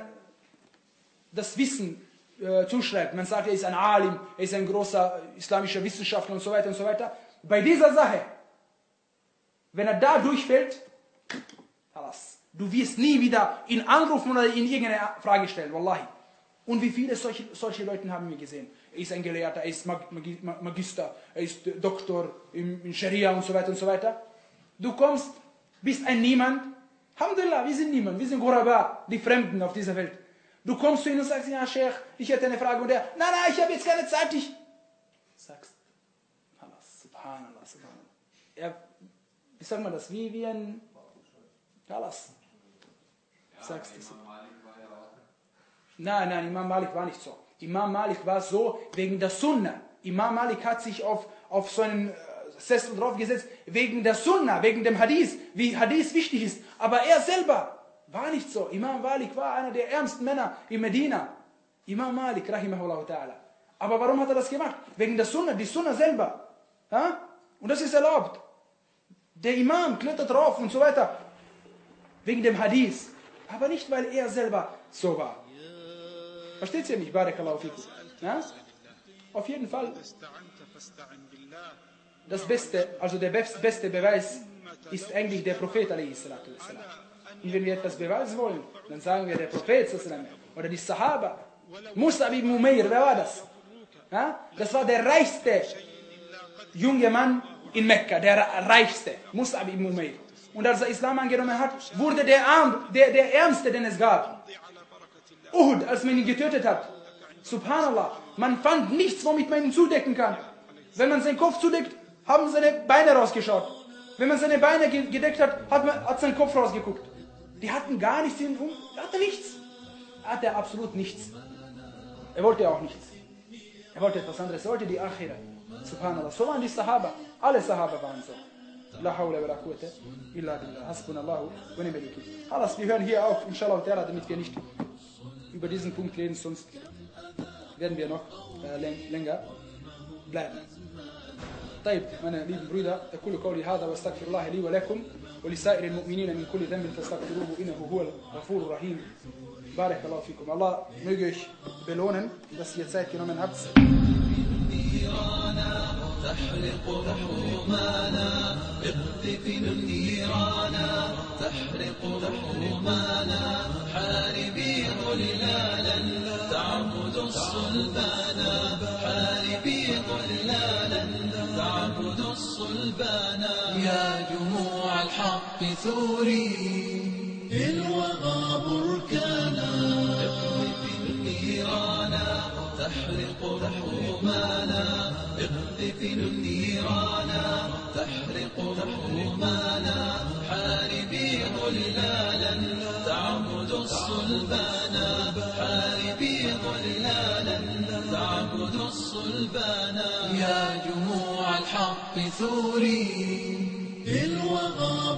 das Wissen äh, zuschreibt, man sagt, er ist ein Alim, er ist ein großer islamischer Wissenschaftler und so weiter und so weiter. Bei dieser Sache, wenn er da durchfällt, alles. Du wirst nie wieder ihn anrufen oder ihn irgendeine Frage stellen, Wallahi. Und wie viele solche, solche Leute haben wir gesehen? Er ist ein Gelehrter, er ist Mag, Mag, Magister, er ist Doktor in, in Scharia und so weiter und so weiter. Du kommst, bist ein Niemand. Alhamdulillah, wir sind niemand, wir sind Ghuraba, die Fremden auf dieser Welt. Du kommst zu ihm und sagst, ja Sheikh, ich hätte eine Frage. Und er, nein, nein, ich habe jetzt keine Zeit. Ich sagst, subhanallah, subhanallah. Er, wie sagt man das, wie, wie ein, alles. Sagst du so. Nein, nein, Imam Malik war nicht so. Imam Malik war so wegen der Sunna. Imam Malik hat sich auf, auf so einen Sessel draufgesetzt wegen der Sunna, wegen dem Hadith, wie Hadith wichtig ist. Aber er selber war nicht so. Imam Malik war einer der ärmsten Männer in Medina. Imam Malik, rahimahullah ta'ala. Aber warum hat er das gemacht? Wegen der Sunna, die Sunna selber. Ja? Und das ist erlaubt. Der Imam klettert drauf und so weiter. Wegen dem Hadith. Aber nicht, weil er selber so war. Versteht ihr mich? Barakallahu fikum. Ja? Auf jeden Fall. Das Beste, also der beste Beweis ist eigentlich der Prophet a.s. Und wenn wir etwas beweisen wollen, dann sagen wir der Prophet oder die Sahaba. Mus'ab ibn Umair, wer war das? Ja? Das war der reichste junge Mann in Mekka, der reichste. Mus'ab ibn Umair. Und als er Islam angenommen hat, wurde der, Arm, der, der Ärmste, den es gab. Uhud, als man ihn getötet hat. Subhanallah, man fand nichts, womit man ihn zudecken kann. Wenn man seinen Kopf zudeckt, haben seine Beine rausgeschaut. Wenn man seine Beine gedeckt hat, hat, man, hat sein Kopf rausgeguckt. Die hatten gar nichts in um, er hatte nichts. Er hatte absolut nichts. Er wollte auch nichts. Er wollte etwas anderes, er wollte die Akhira. Subhanallah, so waren die Sahaba. Alle Sahaba waren so. La hawla wa la quwwata illa billah. Hasbunallahu wa ni'mal wakeel. Alles, wir hören hier auf, inshallah, damit wir nicht über diesen Punkt reden, sonst werden wir noch äh, länger bleiben. طيب meine lieben Brüder, أقول قولي هذا واستغفر الله لي ولكم ولسائر المؤمنين من كل ذنب فاستغفروه إنه هو الغفور الرحيم. بارك الله فيكم. Allah möge euch belohnen, dass ihr Zeit genommen habt. تحرق حرمانا اقذف النيرانا تحرق حرمانا حاربي ظلالا تعبد الصلبانا حاربي ظلالا تعبد الصلبانا يا جموع الحق ثوري الوغى بركانا اقذف النيرانا تحرق حرمانا اقذف النيرانا تحرق حرمانا حاربي ظلالا تعبد الصلبانا حاربي ظلالا تعبد الصلبانا يا جموع الحق ثوري الوغى